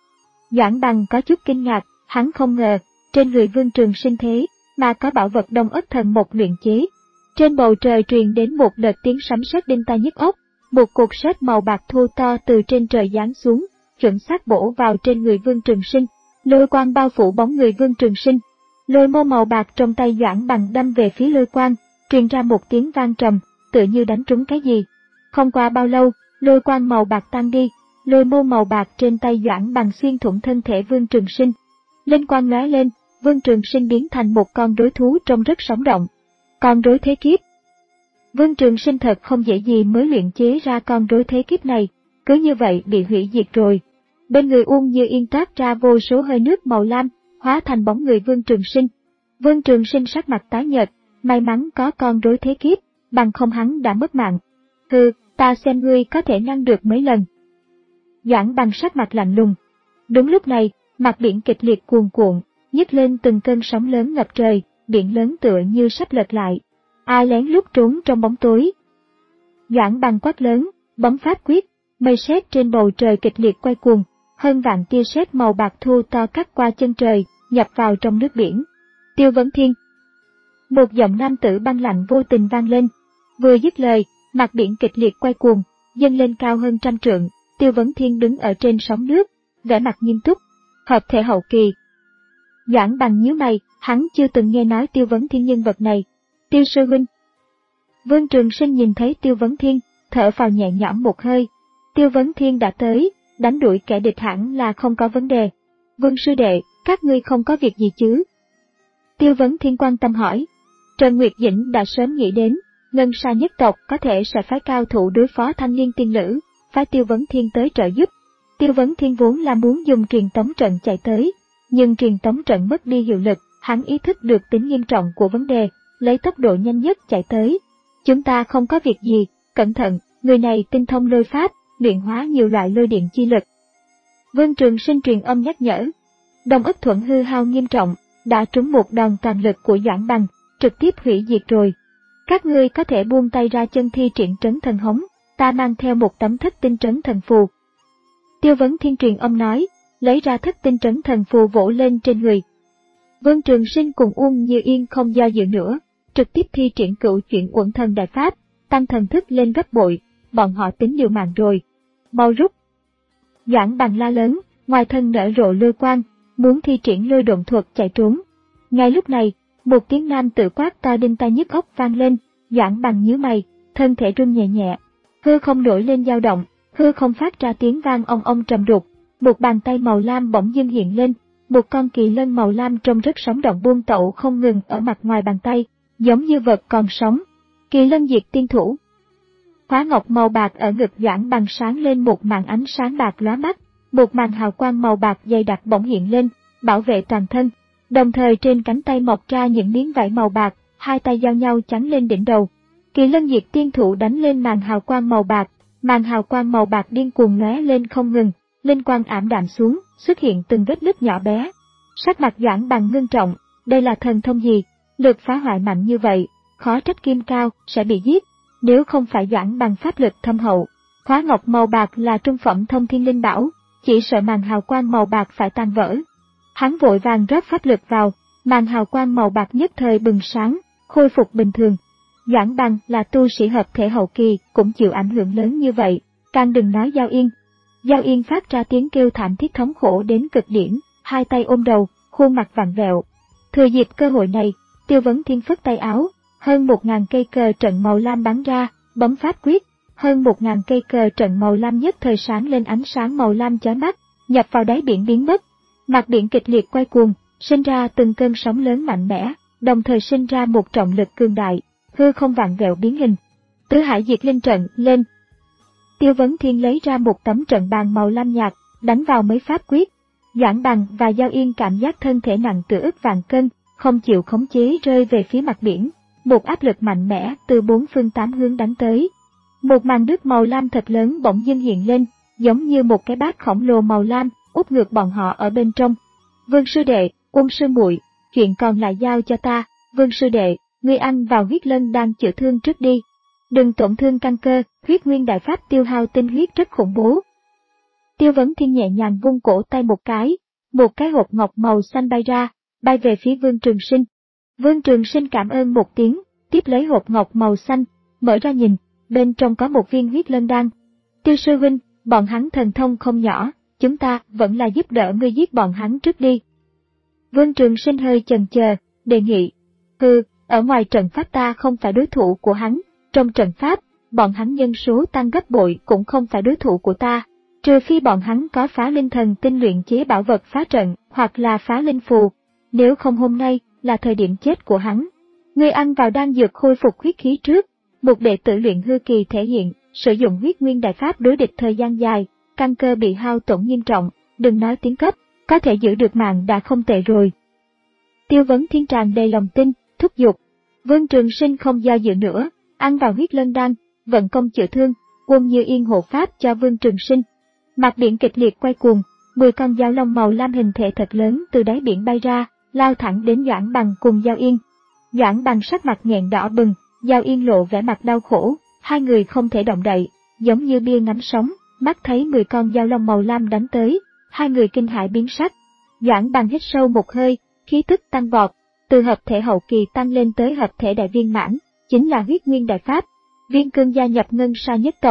Doãn Bằng có chút kinh ngạc, hắn không ngờ, trên người Vương Trường Sinh thế, mà có bảo vật đông ất thần một luyện chế. Trên bầu trời truyền đến một đợt tiếng sấm sét đinh tai nhức óc, một cột sét màu bạc thô to từ trên trời giáng xuống, chuẩn xác bổ vào trên người Vương Trường Sinh, lôi quang bao phủ bóng người Vương Trường Sinh. Lôi mâu màu bạc trong tay Doãn Bằng đâm về phía lôi quang, truyền ra một tiếng vang trầm, tựa như đánh trúng cái gì. Không qua bao lâu, lôi quang màu bạc tan đi, lôi mâu màu bạc trên tay Doãn Bằng xuyên thủng thân thể Vương Trường Sinh. Linh quang lóe lên, Vương Trường Sinh biến thành một con rối thú trông rất sống động. Con rối thế kiếp. Vương Trường Sinh thật không dễ gì mới luyện chế ra con rối thế kiếp này, cứ như vậy bị hủy diệt rồi. Bên người Uông Như Yên toát ra vô số hơi nước màu lam, hóa thành bóng người Vương Trường Sinh. Vương Trường Sinh sắc mặt tái nhợt, may mắn có con rối thế kiếp, bằng không hắn đã mất mạng. Hừ, ta xem ngươi có thể ngăn được mấy lần. Doãn Bằng sắc mặt lạnh lùng. Đúng lúc này, mặt biển kịch liệt cuồn cuộn, nhấc lên từng cơn sóng lớn ngập trời, biển lớn tựa như sắp lật lại. Ai lén lút trốn trong bóng tối? Doãn Bằng quát lớn, bấm pháp quyết, mây sét trên bầu trời kịch liệt quay cuồng, hơn vạn tia sét màu bạc thu to cắt qua chân trời, nhập vào trong nước biển. Tiêu Vấn Thiên. Một giọng nam tử băng lạnh vô tình vang lên. Vừa dứt lời, mặt biển kịch liệt quay cuồng, dâng lên cao hơn trăm trượng, Tiêu Vấn Thiên đứng ở trên sóng nước, vẻ mặt nghiêm túc. Hợp thể hậu kỳ. Doãn Bằng nhíu mày, hắn chưa từng nghe nói Tiêu Vấn Thiên nhân vật này. Tiêu sư huynh. Vương Trường Sinh nhìn thấy Tiêu Vấn Thiên, thở phào nhẹ nhõm một hơi. Tiêu Vấn Thiên đã tới, đánh đuổi kẻ địch hẳn là không có vấn đề. Vương sư đệ, các ngươi không có việc gì chứ? Tiêu Vấn Thiên quan tâm hỏi. Trần Nguyệt Dĩnh đã sớm nghĩ đến, Ngân Sa nhất tộc có thể sẽ phái cao thủ đối phó Thanh Liên tiên nữ, phái Tiêu Vấn Thiên tới trợ giúp. Tiêu Vấn Thiên vốn là muốn dùng truyền tống trận chạy tới, nhưng truyền tống trận mất đi hiệu lực, hắn ý thức được tính nghiêm trọng của vấn đề, lấy tốc độ nhanh nhất chạy tới. Chúng ta không có việc gì, cẩn thận, người này tinh thông lôi pháp, luyện hóa nhiều loại lôi điện chi lực. Vương Trường Sinh truyền âm nhắc nhở. Đông Ức Thuận hư hao nghiêm trọng, đã trúng một đòn toàn lực của Doãn Bằng, trực tiếp hủy diệt rồi. Các ngươi có thể buông tay ra chân thi triển trấn thần hống, ta mang theo một tấm thất tinh trấn thần phù. Tiêu Vấn Thiên truyền âm nói, lấy ra thất tinh trấn thần phù vỗ lên trên người. Vương Trường Sinh cùng Uông Như Yên không do dự nữa, trực tiếp thi triển cửu chuyển uẩn thần đại pháp, tăng thần thức lên gấp bội, bọn họ tính liều mạng rồi. Mau rút. Doãn Bằng la lớn, ngoài thân nở rộ lôi quang, muốn thi triển lôi độn thuật chạy trốn. Ngay lúc này, một tiếng nam tự quát to đinh tai nhức óc vang lên, Doãn Bằng nhíu mày, thân thể run nhẹ nhẹ, hư không nổi lên dao động, hư không phát ra tiếng vang ong ong trầm đục, một bàn tay màu lam bỗng dưng hiện lên, một con kỳ lân màu lam trông rất sống động buông tẩu không ngừng ở mặt ngoài bàn tay, giống như vật còn sống. Kỳ lân diệt tiên thủ. Khóa ngọc màu bạc ở ngực Doãn Bằng sáng lên một màn ánh sáng bạc lóa mắt, một màn hào quang màu bạc dày đặc bỗng hiện lên, bảo vệ toàn thân. Đồng thời trên cánh tay mọc ra những miếng vải màu bạc, hai tay giao nhau chắn lên đỉnh đầu. Kỳ lân diệt tiên thủ đánh lên màn hào quang màu bạc, màn hào quang màu bạc điên cuồng lóe lên không ngừng, linh quang ảm đạm xuống, xuất hiện từng vết nứt nhỏ bé. Sắc mặt Doãn Bằng ngưng trọng, đây là thần thông gì? Lực phá hoại mạnh như vậy, khó trách Kim Cao sẽ bị giết. Nếu không phải Doãn Bằng pháp lực thâm hậu, khóa ngọc màu bạc là trung phẩm thông thiên linh bảo, chỉ sợ màn hào quang màu bạc phải tan vỡ. Hắn vội vàng rót pháp lực vào, màn hào quang màu bạc nhất thời bừng sáng, khôi phục bình thường. Doãn Bằng là tu sĩ hợp thể hậu kỳ cũng chịu ảnh hưởng lớn như vậy, càng đừng nói Giao Yên. Giao Yên phát ra tiếng kêu thảm thiết thống khổ đến cực điểm, hai tay ôm đầu, khuôn mặt vặn vẹo. Thừa dịp cơ hội này, Tiêu Vấn Thiên phất tay áo, hơn một ngàn cây cờ trận màu lam bắn ra, bấm pháp quyết, hơn một ngàn cây cờ trận màu lam nhất thời sáng lên ánh sáng màu lam chói mắt, nhập vào đáy biển biến mất. Mặt biển kịch liệt quay cuồng, sinh ra từng cơn sóng lớn mạnh mẽ, đồng thời sinh ra một trọng lực cường đại, hư không vặn vẹo biến hình. Tứ Hải Diệt Linh trận lên. Tiêu Vấn Thiên lấy ra một tấm trận bàn màu lam nhạt, đánh vào mấy pháp quyết. Doãn Bằng và Giao Yên cảm giác thân thể nặng tựa ức vạn cân, không chịu khống chế rơi về phía mặt biển. Một áp lực mạnh mẽ từ bốn phương tám hướng đánh tới. Một màn nước màu lam thật lớn bỗng dưng hiện lên, giống như một cái bát khổng lồ màu lam, úp ngược bọn họ ở bên trong. Vương sư đệ, Uông sư muội, chuyện còn lại giao cho ta. Vương sư đệ, ngươi ăn vào huyết lân đang chữa thương trước đi. Đừng tổn thương căn cơ, huyết nguyên đại pháp tiêu hao tinh huyết rất khủng bố. Tiêu Vấn Thiên nhẹ nhàng vung cổ tay một cái, một cái hộp ngọc màu xanh bay ra, bay về phía Vương Trường Sinh. Vương Trường Sinh cảm ơn một tiếng, tiếp lấy hộp ngọc màu xanh, mở ra nhìn, bên trong có một viên huyết lân đan. Tiêu sư huynh, bọn hắn thần thông không nhỏ, chúng ta vẫn là giúp đỡ ngươi giết bọn hắn trước đi. Vương Trường Sinh hơi chần chờ, đề nghị. Hừ, ở ngoài trận pháp ta không phải đối thủ của hắn, trong trận pháp, bọn hắn nhân số tăng gấp bội cũng không phải đối thủ của ta, trừ phi bọn hắn có phá linh thần tinh luyện chế bảo vật phá trận hoặc là phá linh phù, nếu không hôm nay là thời điểm chết của hắn. Ngươi ăn vào đan dược khôi phục huyết khí trước, một đệ tử luyện hư kỳ thể hiện, sử dụng huyết nguyên đại pháp đối địch thời gian dài, căn cơ bị hao tổn nghiêm trọng, đừng nói tiến cấp, có thể giữ được mạng đã không tệ rồi. Tiêu Vấn Thiên tràn đầy lòng tin, thúc giục. Vương Trường Sinh không do dự nữa, ăn vào huyết lân đan, vận công chữa thương, Uông Như Yên hộ pháp cho Vương Trường Sinh. Mặt biển kịch liệt quay cuồng, mười con dao long màu lam hình thể thật lớn từ đáy biển bay ra, lao thẳng đến Doãn Bằng cùng Giao Yên. Doãn Bằng sắc mặt nghẹn đỏ bừng, Giao Yên lộ vẻ mặt đau khổ, hai người không thể động đậy, giống như bia ngắm sóng, mắt thấy mười con dao long màu lam đánh tới, hai người kinh hãi biến sắc. Doãn Bằng hít sâu một hơi, khí tức tăng vọt, từ hợp thể hậu kỳ tăng lên tới hợp thể đại viên mãn, chính là huyết nguyên đại pháp. Viên Cương gia nhập Ngân Sa nhất tộc,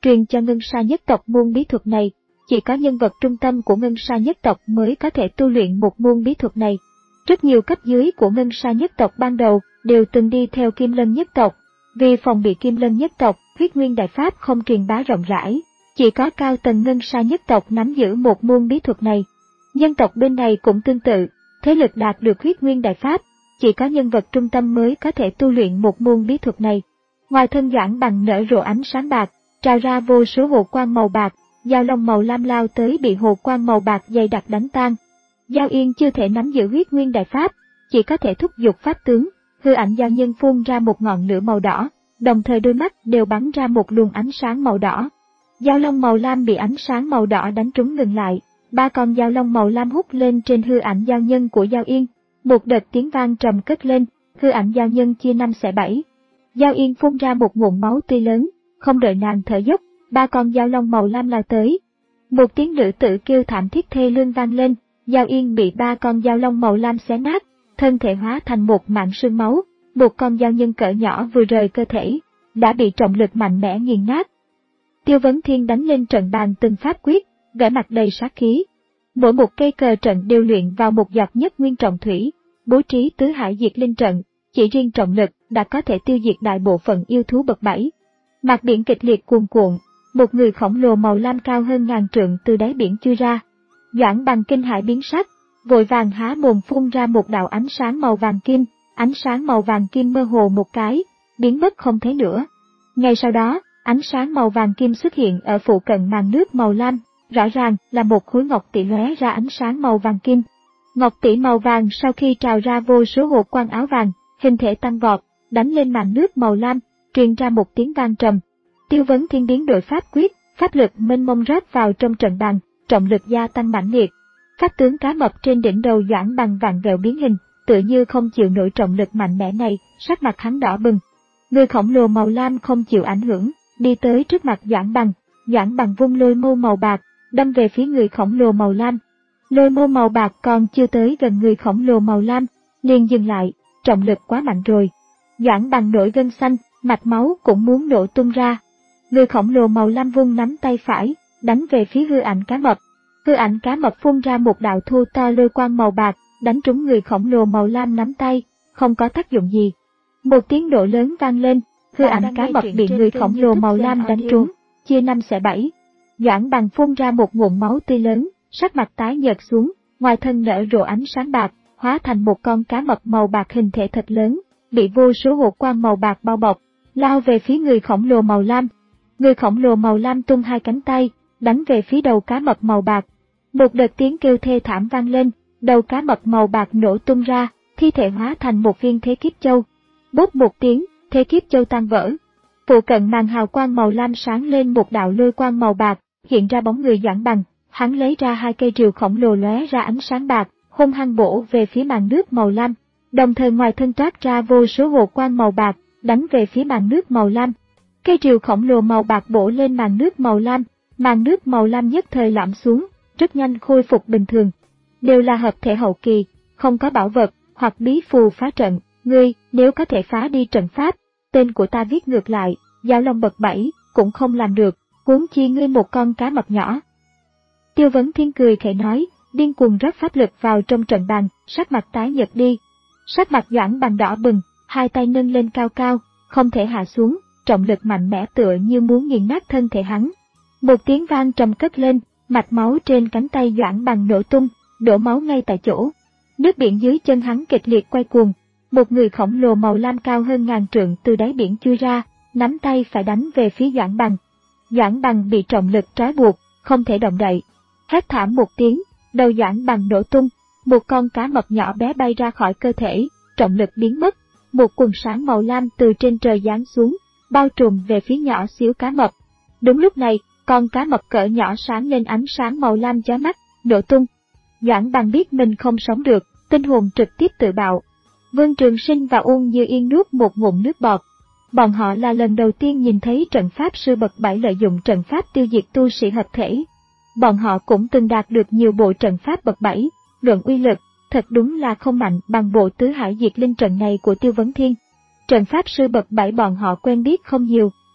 truyền cho Ngân Sa nhất tộc môn bí thuật này. Chỉ có nhân vật trung tâm của Ngân Sa nhất tộc mới có thể tu luyện một môn bí thuật này. Rất nhiều cấp dưới của Ngân Sa nhất tộc ban đầu đều từng đi theo Kim Lân nhất tộc. Vì phòng bị Kim Lân nhất tộc, Huyết Nguyên Đại Pháp không truyền bá rộng rãi. Chỉ có cao tầng Ngân Sa nhất tộc nắm giữ một môn bí thuật này. Nhân tộc bên này cũng tương tự, thế lực đạt được Huyết Nguyên Đại Pháp, chỉ có nhân vật trung tâm mới có thể tu luyện một môn bí thuật này. Ngoài thân Doãn Bằng nở rộ ánh sáng bạc, trào ra vô số hồ quang màu bạc, Giao Long màu lam lao tới bị hồ quang màu bạc dày đặc đánh tan. Giao Yên chưa thể nắm giữ Huyết Nguyên Đại Pháp, chỉ có thể thúc giục pháp tướng, hư ảnh giao nhân phun ra một ngọn lửa màu đỏ, đồng thời đôi mắt đều bắn ra một luồng ánh sáng màu đỏ. Giao Long màu lam bị ánh sáng màu đỏ đánh trúng ngừng lại, ba con Giao Long màu lam hút lên trên hư ảnh giao nhân của Giao Yên, một đợt tiếng vang trầm cất lên, hư ảnh giao nhân chia năm xẻ bảy. Giao Yên phun ra một ngụm máu tươi lớn, không đợi nàng thở dốc, ba con Giao Long màu lam lao tới. Một tiếng nữ tử kêu thảm thiết thê lương vang lên, Giao Yên bị ba con Giao Long màu lam xé nát, thân thể hóa thành một mảng sương máu, một con giao nhân cỡ nhỏ vừa rời cơ thể, đã bị trọng lực mạnh mẽ nghiền nát. Tiêu Vấn Thiên đánh lên trận bàn từng pháp quyết, vẻ mặt đầy sát khí. Mỗi một cây cờ trận đều luyện vào một giọt nhất nguyên trọng thủy, bố trí tứ hải diệt linh trận, chỉ riêng trọng lực đã có thể tiêu diệt đại bộ phận yêu thú bậc bảy. Mặt biển kịch liệt cuồn cuộn, một người khổng lồ màu lam cao hơn ngàn trượng từ đáy biển chui ra. Doãn Bằng kinh hãi biến sắc, vội vàng há mồm phun ra một đạo ánh sáng màu vàng kim, ánh sáng màu vàng kim mơ hồ một cái, biến mất không thấy nữa. Ngay sau đó, ánh sáng màu vàng kim xuất hiện ở phụ cận màn nước màu lam, rõ ràng là một khối ngọc tỷ lóe ra ánh sáng màu vàng kim. Ngọc tỷ màu vàng sau khi trào ra vô số hột quang áo vàng, hình thể tăng vọt, đánh lên màn nước màu lam, truyền ra một tiếng vang trầm. Tiêu Vấn Thiên biến đổi pháp quyết, pháp lực mênh mông rót vào trong trận bàn, trọng lực gia tăng mãnh liệt. Pháp tướng cá mập trên đỉnh đầu Doãn Bằng vặn vẹo biến hình, tựa như không chịu nổi trọng lực mạnh mẽ này, sắc mặt hắn đỏ bừng. Người khổng lồ màu lam không chịu ảnh hưởng, đi tới trước mặt Doãn Bằng, Doãn Bằng vung lôi mâu màu bạc, đâm về phía người khổng lồ màu lam. Lôi mâu màu bạc còn chưa tới gần người khổng lồ màu lam, liền dừng lại, trọng lực quá mạnh rồi. Doãn Bằng nổi gân xanh, mạch máu cũng muốn nổ tung ra. Người khổng lồ màu lam vung nắm tay phải, đánh về phía hư ảnh cá mập. Hư ảnh cá mập phun ra một đạo thô to lôi quang màu bạc, đánh trúng người khổng lồ màu lam nắm tay, không có tác dụng gì. Một tiếng nổ lớn vang lên, hư ảnh cá mập bị người khổng lồ màu lam đánh trúng, chia năm xẻ bảy. Doãn Bằng phun ra một ngụm máu tươi lớn, sắc mặt tái nhợt xuống, ngoài thân nở rộ ánh sáng bạc, hóa thành một con cá mập màu bạc hình thể thật lớn, bị vô số hột quang màu bạc bao bọc, lao về phía người khổng lồ màu lam. Người khổng lồ màu lam tung hai cánh tay, đánh về phía đầu cá mập màu bạc. Một đợt tiếng kêu thê thảm vang lên, đầu cá mập màu bạc nổ tung ra, thi thể hóa thành một viên thế kiếp châu. Bốp một tiếng, thế kiếp châu tan vỡ. Phụ cận màn hào quang màu lam sáng lên một đạo lôi quang màu bạc, hiện ra bóng người Doãn Bằng, hắn lấy ra hai cây rìu khổng lồ lóe ra ánh sáng bạc, hung hăng bổ về phía màn nước màu lam, đồng thời ngoài thân toát ra vô số hột quang màu bạc, đánh về phía màn nước màu lam. Cây rìu khổng lồ màu bạc bổ lên màn nước màu lam, màn nước màu lam nhất thời lõm xuống, rất nhanh khôi phục bình thường. Đều là hợp thể hậu kỳ, không có bảo vật hoặc bí phù phá trận, ngươi nếu có thể phá đi trận pháp, tên của ta viết ngược lại, Giao Long bậc bảy cũng không làm được, huống chi ngươi một con cá mập nhỏ. Tiêu Vấn Thiên cười khẽ nói, điên cuồng rót pháp lực vào trong trận bàn, sắc mặt tái nhợt đi. Sắc mặt Doãn Bằng đỏ bừng, hai tay nâng lên cao cao, không thể hạ xuống, trọng lực mạnh mẽ tựa như muốn nghiền nát thân thể hắn. Một tiếng vang trầm cất lên, mạch máu trên cánh tay Doãn Bằng nổ tung, đổ máu ngay tại chỗ. Nước biển dưới chân hắn kịch liệt quay cuồng, một người khổng lồ màu lam cao hơn ngàn trượng từ đáy biển chui ra, nắm tay phải đánh về phía Doãn Bằng. Doãn Bằng bị trọng lực trói buộc, không thể động đậy. Hét thảm một tiếng, đầu Doãn Bằng nổ tung, một con cá mập nhỏ bé bay ra khỏi cơ thể, trọng lực biến mất, một quần sáng màu lam từ trên trời giáng xuống, bao trùm về phía nhỏ xíu cá mập. Đúng lúc này, con cá mập cỡ nhỏ sáng lên ánh sáng màu lam chói mắt, nổ tung. Doãn Bằng biết mình không sống được, tinh hồn trực tiếp tự bạo. Vương Trường Sinh và Uông Như Yên nuốt một ngụm nước bọt. Bọn họ là lần đầu tiên nhìn thấy trận pháp sư bậc bảy lợi dụng trận pháp tiêu diệt tu sĩ hợp thể. Bọn họ cũng từng đạt được nhiều bộ trận pháp bậc bảy, luận uy lực, thật đúng là không mạnh bằng bộ tứ hải diệt linh trận này của Tiêu Vấn Thiên. Trận pháp sư bậc bảy bọn họ quen biết không nhiều,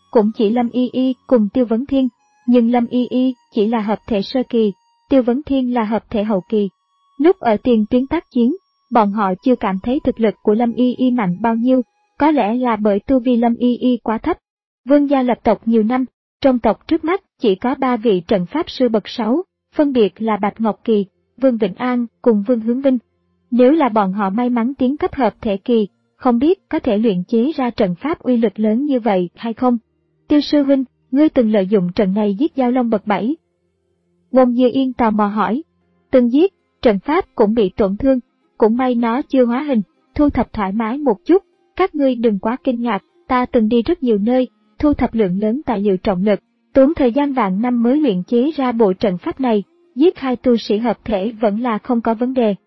cũng chỉ Lâm Y Y cùng Tiêu Vấn Thiên, nhưng Lâm Y Y chỉ là hợp thể sơ kỳ, Tiêu Vấn Thiên là hợp thể hậu kỳ. Lúc ở tiền tuyến tác chiến, bọn họ chưa cảm thấy thực lực của Lâm Y Y mạnh bao nhiêu, có lẽ là bởi tu vi Lâm Y Y quá thấp. Vương gia lập tộc nhiều năm, trong tộc trước mắt chỉ có ba vị trận pháp sư bậc sáu, phân biệt là Bạch Ngọc Kỳ, Vương Vĩnh An cùng Vương Hướng Vinh. Nếu là bọn họ may mắn tiến cấp hợp thể kỳ, không biết có thể luyện chế ra trận pháp uy lực lớn như vậy hay không? Tiêu sư huynh, ngươi từng lợi dụng trận này giết Giao Long bậc bảy. Wong Như Yên tò mò hỏi. Từng giết, trận pháp cũng bị tổn thương, cũng may nó chưa hóa hình, thu thập thoải mái một chút, các ngươi đừng quá kinh ngạc, ta từng đi rất nhiều nơi, thu thập lượng lớn tài liệu trọng lực, tốn thời gian vạn năm mới luyện chế ra bộ trận pháp này, giết hai tu sĩ hợp thể vẫn là không có vấn đề.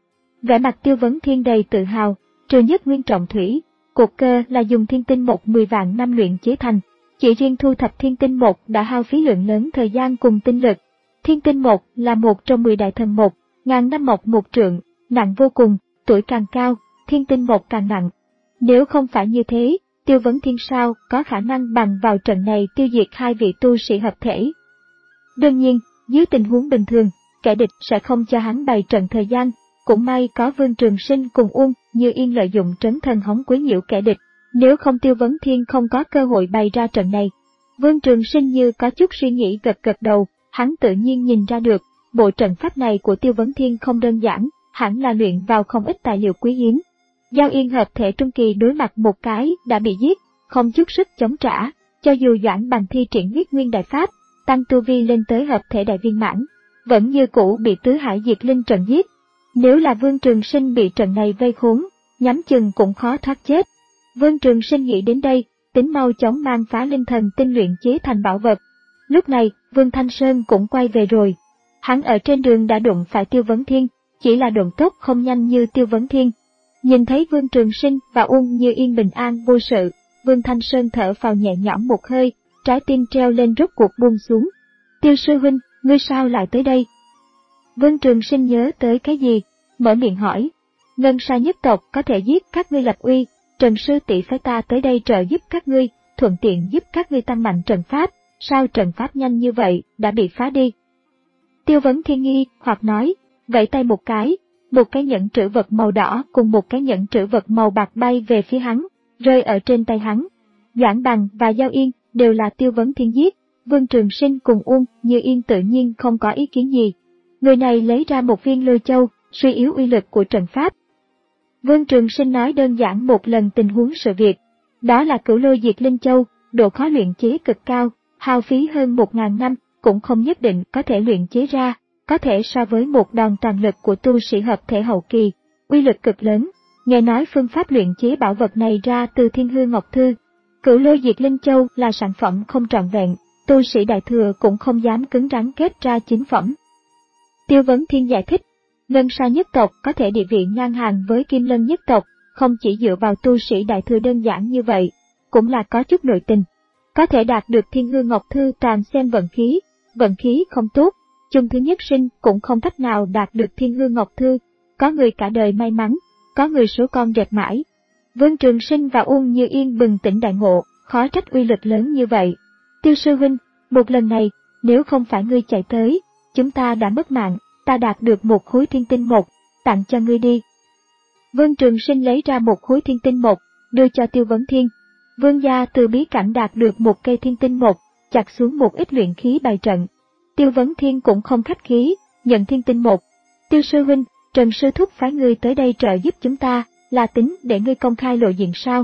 Vẻ mặt Tiêu Vấn Thiên đầy tự hào, trừ nhất nguyên trọng thủy, cột cơ là dùng thiên tinh một mười vạn năm luyện chế thành, chỉ riêng thu thập thiên tinh một đã hao phí lượng lớn thời gian cùng tinh lực. Thiên tinh một là một trong mười đại thần một, ngàn năm mọc một trượng, nặng vô cùng, tuổi càng cao, thiên tinh một càng nặng. Nếu không phải như thế, Tiêu Vấn Thiên sao có khả năng bằng vào trận này tiêu diệt hai vị tu sĩ hợp thể. Đương nhiên, dưới tình huống bình thường, kẻ địch sẽ không cho hắn bày trận thời gian, cũng may có Vương Trường Sinh cùng Uông Như Yên lợi dụng trấn thần hống quấy nhiễu kẻ địch, nếu không Tiêu Vấn Thiên không có cơ hội bày ra trận này. Vương Trường Sinh như có chút suy nghĩ gật gật đầu, hắn tự nhiên nhìn ra được, bộ trận pháp này của Tiêu Vấn Thiên không đơn giản, hẳn là luyện vào không ít tài liệu quý hiếm. Giao Yên hợp thể trung kỳ đối mặt một cái đã bị giết, không chút sức chống trả, cho dù Doãn Bằng thi triển huyết nguyên đại pháp, tăng tu vi lên tới hợp thể đại viên mãn, vẫn như cũ bị tứ hải diệt linh trận giết. Nếu là Vương Trường Sinh bị trận này vây khốn, nhắm chừng cũng khó thoát chết. Vương Trường Sinh nghĩ đến đây, tính mau chóng mang phá linh thần tinh luyện chế thành bảo vật. Lúc này, Vương Thanh Sơn cũng quay về rồi. Hắn ở trên đường đã đụng phải Tiêu Vấn Thiên, chỉ là độn tốc không nhanh như Tiêu Vấn Thiên. Nhìn thấy Vương Trường Sinh và Uông Như Yên bình an vô sự, Vương Thanh Sơn thở phào nhẹ nhõm một hơi, trái tim treo lên rốt cuộc buông xuống. Tiêu sư huynh, ngươi sao lại tới đây? Vương Trường Sinh nhớ tới cái gì, mở miệng hỏi. Ngân Sa nhất tộc có thể giết các ngươi lập uy, Trần sư tỷ phái ta tới đây trợ giúp các ngươi, thuận tiện giúp các ngươi tăng mạnh trận pháp, sao trận pháp nhanh như vậy đã bị phá đi? Tiêu Vấn Thiên nghi hoặc nói, vẫy tay một cái, một cái nhẫn trữ vật màu đỏ cùng một cái nhẫn trữ vật màu bạc bay về phía hắn, rơi ở trên tay hắn. Doãn Bằng và Giao Yên đều là Tiêu Vấn Thiên giết, Vương Trường Sinh cùng Uông Như Yên tự nhiên không có ý kiến gì. Người này lấy ra một viên lôi châu, suy yếu uy lực của trận pháp. Vương Trường Sinh nói đơn giản một lần tình huống sự việc. Đó là cửu lôi diệt linh châu, độ khó luyện chế cực cao, hao phí hơn một ngàn năm, cũng không nhất định có thể luyện chế ra, có thể so với một đòn toàn lực của tu sĩ hợp thể hậu kỳ, uy lực cực lớn. Nghe nói phương pháp luyện chế bảo vật này ra từ Thiên Hư Ngọc Thư. Cửu lôi diệt linh châu là sản phẩm không trọn vẹn, tu sĩ đại thừa cũng không dám cứng rắn kết ra chính phẩm. Tiêu Vấn Thiên giải thích, Ngân Sa nhất tộc có thể địa vị ngang hàng với Kim Lân nhất tộc, không chỉ dựa vào tu sĩ đại thừa đơn giản như vậy, cũng là có chút nội tình. Có thể đạt được Thiên Hư Ngọc Thư toàn xem vận khí, vận khí không tốt, chung thứ nhất sinh cũng không cách nào đạt được Thiên Hư Ngọc Thư, có người cả đời may mắn, có người số con rệt mãi. Vương Trường Sinh và Uông Như Yên bừng tỉnh đại ngộ, khó trách uy lực lớn như vậy. Tiêu sư huynh, một lần này, nếu không phải ngươi chạy tới, chúng ta đã mất mạng, ta đạt được một khối thiên tinh một, tặng cho ngươi đi. Vương Trường Sinh lấy ra một khối thiên tinh một, đưa cho Tiêu Vấn Thiên. Vương gia từ bí cảnh đạt được một cây thiên tinh một, chặt xuống một ít luyện khí bày trận. Tiêu Vấn Thiên cũng không khách khí, nhận thiên tinh một. Tiêu sư huynh, Trần sư thúc phái ngươi tới đây trợ giúp chúng ta, là tính để ngươi công khai lộ diện sao?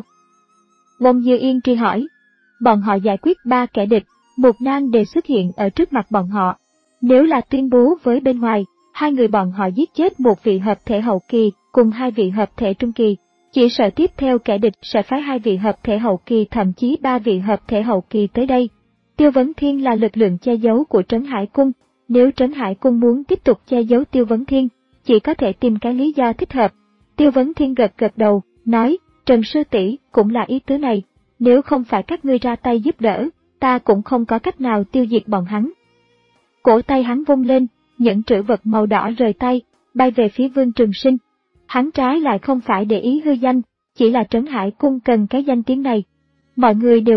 Wong Như Yên truy hỏi. Bọn họ giải quyết ba kẻ địch, một nan đề xuất hiện ở trước mặt bọn họ. Nếu là tuyên bố với bên ngoài, hai người bọn họ giết chết một vị hợp thể hậu kỳ cùng hai vị hợp thể trung kỳ, chỉ sợ tiếp theo kẻ địch sẽ phái hai vị hợp thể hậu kỳ thậm chí ba vị hợp thể hậu kỳ tới đây. Tiêu Vấn Thiên là lực lượng che giấu của Trấn Hải Cung, nếu Trấn Hải Cung muốn tiếp tục che giấu Tiêu Vấn Thiên, chỉ có thể tìm cái lý do thích hợp. Tiêu Vấn Thiên gật gật đầu, nói, Trần sư tỷ cũng là ý tứ này, nếu không phải các ngươi ra tay giúp đỡ, ta cũng không có cách nào tiêu diệt bọn hắn. Cổ tay hắn vung lên, những trữ vật màu đỏ rời tay, bay về phía Vương Trường Sinh. Hắn trái lại không phải để ý hư danh, chỉ là Trấn Hải Cung cần cái danh tiếng này. Mọi người đều biết,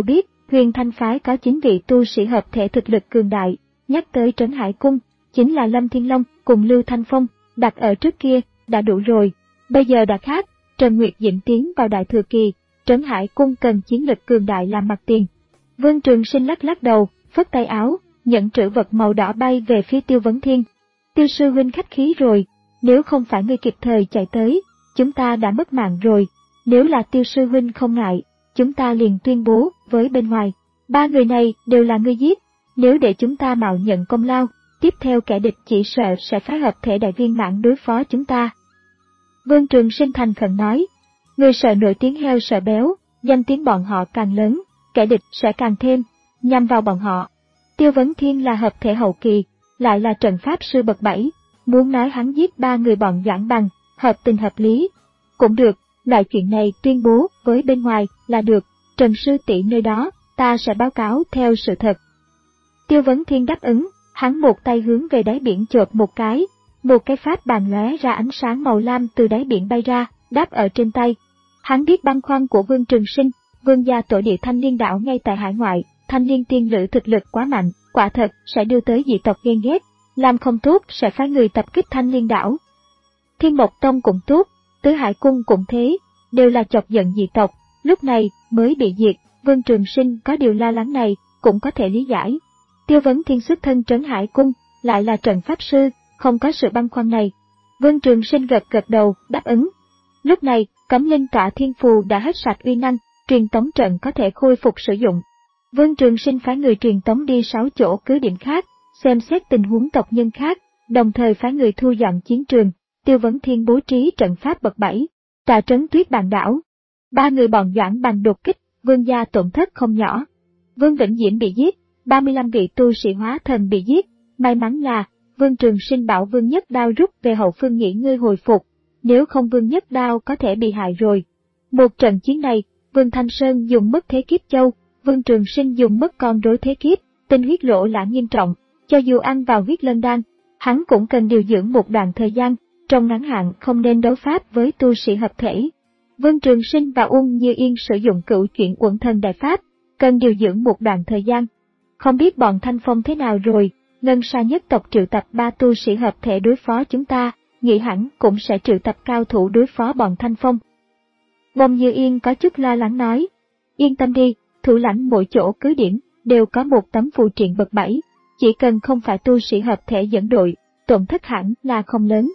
Huyền Thanh phái có chín vị tu sĩ hợp thể thực lực cường đại, nhắc tới Trấn Hải Cung, chính là Lâm Thiên Long cùng Lưu Thanh Phong, đặt ở trước kia, đã đủ rồi. Bây giờ đã khác, Trần Nguyệt Diễm tiến vào đại thừa kỳ, Trấn Hải Cung cần chiến lực cường đại làm mặt tiền. Vương Trường Sinh lắc lắc đầu, phất tay áo, nhận trữ vật màu đỏ bay về phía Tiêu Vấn Thiên. Tiêu sư huynh khách khí rồi, nếu không phải ngươi kịp thời chạy tới, chúng ta đã mất mạng rồi. Nếu là Tiêu sư huynh không ngại, chúng ta liền tuyên bố với bên ngoài, ba người này đều là ngươi giết, nếu để chúng ta mạo nhận công lao, tiếp theo kẻ địch chỉ sợ sẽ phái hợp thể đại viên mãn đối phó chúng ta. Vương Trường Sinh thành khẩn nói, người sợ nổi tiếng heo sợ béo, danh tiếng bọn họ càng lớn, kẻ địch sẽ càng thêm, nhằm vào bọn họ. Tiêu Vấn Thiên là hợp thể hậu kỳ, lại là trận pháp sư bậc bảy, muốn nói hắn giết ba người bọn Doãn Bằng, hợp tình hợp lý. Cũng được, loại chuyện này tuyên bố với bên ngoài là được, Trần sư tỷ nơi đó, ta sẽ báo cáo theo sự thật. Tiêu Vấn Thiên đáp ứng, hắn một tay hướng về đáy biển chộp một cái, một cái pháp bàn lóe ra ánh sáng màu lam từ đáy biển bay ra, đáp ở trên tay. Hắn biết băn khoăn của Vương Trường Sinh, vương gia tổ địa Thanh Liên đảo ngay tại hải ngoại, Thanh Liên tiên lữ thực lực quá mạnh, quả thật sẽ đưa tới dị tộc ghen ghét, làm không tốt sẽ phái người tập kích Thanh Liên đảo. Thiên Mộc Tông cũng tốt, Tứ Hải Cung cũng thế, đều là chọc giận dị tộc, lúc này mới bị diệt. Vương Trường Sinh có điều lo lắng này cũng có thể lý giải. Tiêu Vấn Thiên xuất thân Trấn Hải Cung, lại là trận pháp sư, không có sự băn khoăn này. Vương Trường Sinh gật gật đầu, đáp ứng. Lúc này, Cấm Linh Tỏa Thiên Phù đã hết sạch uy năng, truyền tống trận có thể khôi phục sử dụng. Vương Trường Sinh phái người truyền tống đi sáu chỗ cứ điểm khác, xem xét tình huống tộc nhân khác, đồng thời phái người thu dọn chiến trường. Tiêu Vấn Thiên bố trí trận pháp bậc bảy, tọa trấn Tuyết Bàn đảo. Ba người bọn Doãn Bằng đột kích, vương gia tổn thất không nhỏ. Vương Vĩnh Diễm bị giết, ba mươi lăm vị tu sĩ hóa thần bị giết. May mắn là Vương Trường Sinh bảo Vương Nhất Đao rút về hậu phương nghỉ ngơi hồi phục, nếu không Vương Nhất Đao có thể bị hại rồi. Một trận chiến này, Vương Thanh Sơn dùng mất thế kiếp châu, Vương Trường Sinh dùng mất con rối thế kiếp, tinh huyết lỗ lã nghiêm trọng, cho dù ăn vào huyết lân đan, hắn cũng cần điều dưỡng một đoạn thời gian, trong ngắn hạn không nên đấu pháp với tu sĩ hợp thể. Vương Trường Sinh và Uông Như Yên sử dụng cửu chuyển uẩn thần đại pháp, cần điều dưỡng một đoạn thời gian. Không biết bọn Thanh Phong thế nào rồi, Ngân Sa nhất tộc triệu tập ba tu sĩ hợp thể đối phó chúng ta, nghĩ hẳn cũng sẽ triệu tập cao thủ đối phó bọn Thanh Phong. Uông Như Yên có chút lo lắng nói, yên tâm đi, thủ lãnh mỗi chỗ cứ điểm, đều có một tấm phù triện bậc bảy, chỉ cần không phải tu sĩ hợp thể dẫn đội, tổn thất hẳn là không lớn.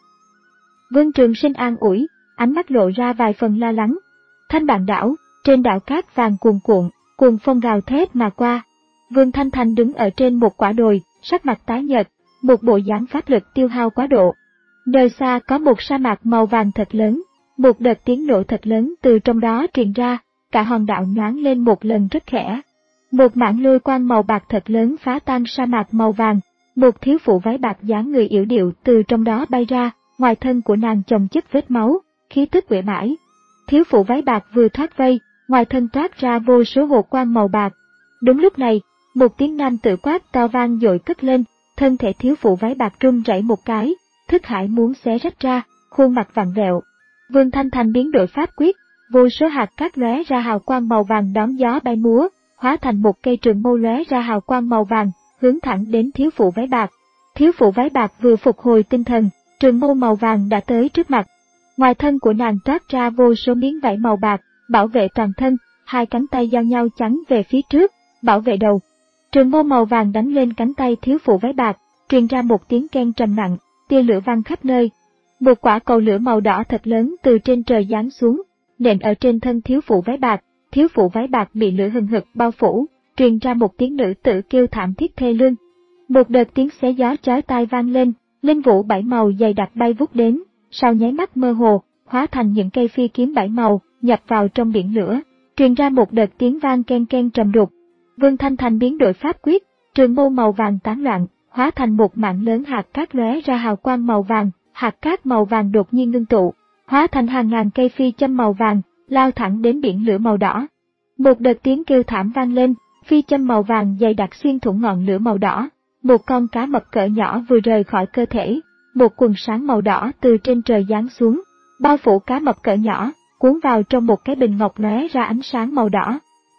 Vương Trường Sinh an ủi, ánh mắt lộ ra vài phần lo lắng. Thanh Bàn đảo, trên đảo cát vàng cuồn cuộn, cuồng phong gào thét mà qua. Vương Thanh Thành đứng ở trên một quả đồi, sắc mặt tái nhợt, một bộ dáng pháp lực tiêu hao quá độ. Nơi xa có một sa mạc màu vàng thật lớn, một đợt tiếng nổ thật lớn từ trong đó truyền ra, cả hòn đảo nhoáng lên một lần rất khẽ. Một mảng lôi quang màu bạc thật lớn phá tan sa mạc màu vàng, một thiếu phụ váy bạc dáng người yểu điệu từ trong đó bay ra, ngoài thân của nàng chồng chất vết máu, khí tức uể oải. Thiếu phụ váy bạc vừa thoát vây, ngoài thân toát ra vô số hồ quang màu bạc. Đúng lúc này, một tiếng nam tự quát to vang dội cất lên, thân thể thiếu phụ váy bạc run rẩy một cái, thức hải muốn xé rách ra, khuôn mặt vặn vẹo. Vương Thanh Thành biến đổi pháp quyết, vô số hạt cát lóe ra hào quang màu vàng đón gió bay múa, hóa thành một cây trường mâu lóe ra hào quang màu vàng, hướng thẳng đến thiếu phụ váy bạc. Thiếu phụ váy bạc vừa phục hồi tinh thần, trường mâu màu vàng đã tới trước mặt. Ngoài thân của nàng toát ra vô số miếng vải màu bạc, bảo vệ toàn thân, hai cánh tay giao nhau chắn về phía trước, bảo vệ đầu. Trường mâu màu vàng đánh lên cánh tay thiếu phụ váy bạc, truyền ra một tiếng keng trầm nặng, tia lửa văng khắp nơi. Một quả cầu lửa màu đỏ thật lớn từ trên trời giáng xuống, nện ở trên thân thiếu phụ váy bạc, thiếu phụ váy bạc bị lửa hừng hực bao phủ, truyền ra một tiếng nữ tử kêu thảm thiết thê lương. Một đợt tiếng xé gió chói tai vang lên, linh vũ bảy màu dày đặc bay vút đến, sau nháy mắt mơ hồ, hóa thành những cây phi kiếm bảy màu, nhập vào trong biển lửa, truyền ra một đợt tiếng vang ken ken trầm đục. Vương Thanh Thành biến đổi pháp quyết, trường mâu màu vàng tán loạn, hóa thành một mảng lớn hạt cát lóe ra hào quang màu vàng, hạt cát màu vàng đột nhiên ngưng tụ, hóa thành hàng ngàn cây phi châm màu vàng, lao thẳng đến biển lửa màu đỏ. Một đợt tiếng kêu thảm vang lên, phi châm màu vàng dày đặc xuyên thủng ngọn lửa màu đỏ. Một con cá mập cỡ nhỏ vừa rời khỏi cơ thể, một quần sáng màu đỏ từ trên trời giáng xuống, bao phủ cá mập cỡ nhỏ, cuốn vào trong một cái bình ngọc lóe ra ánh sáng màu đỏ.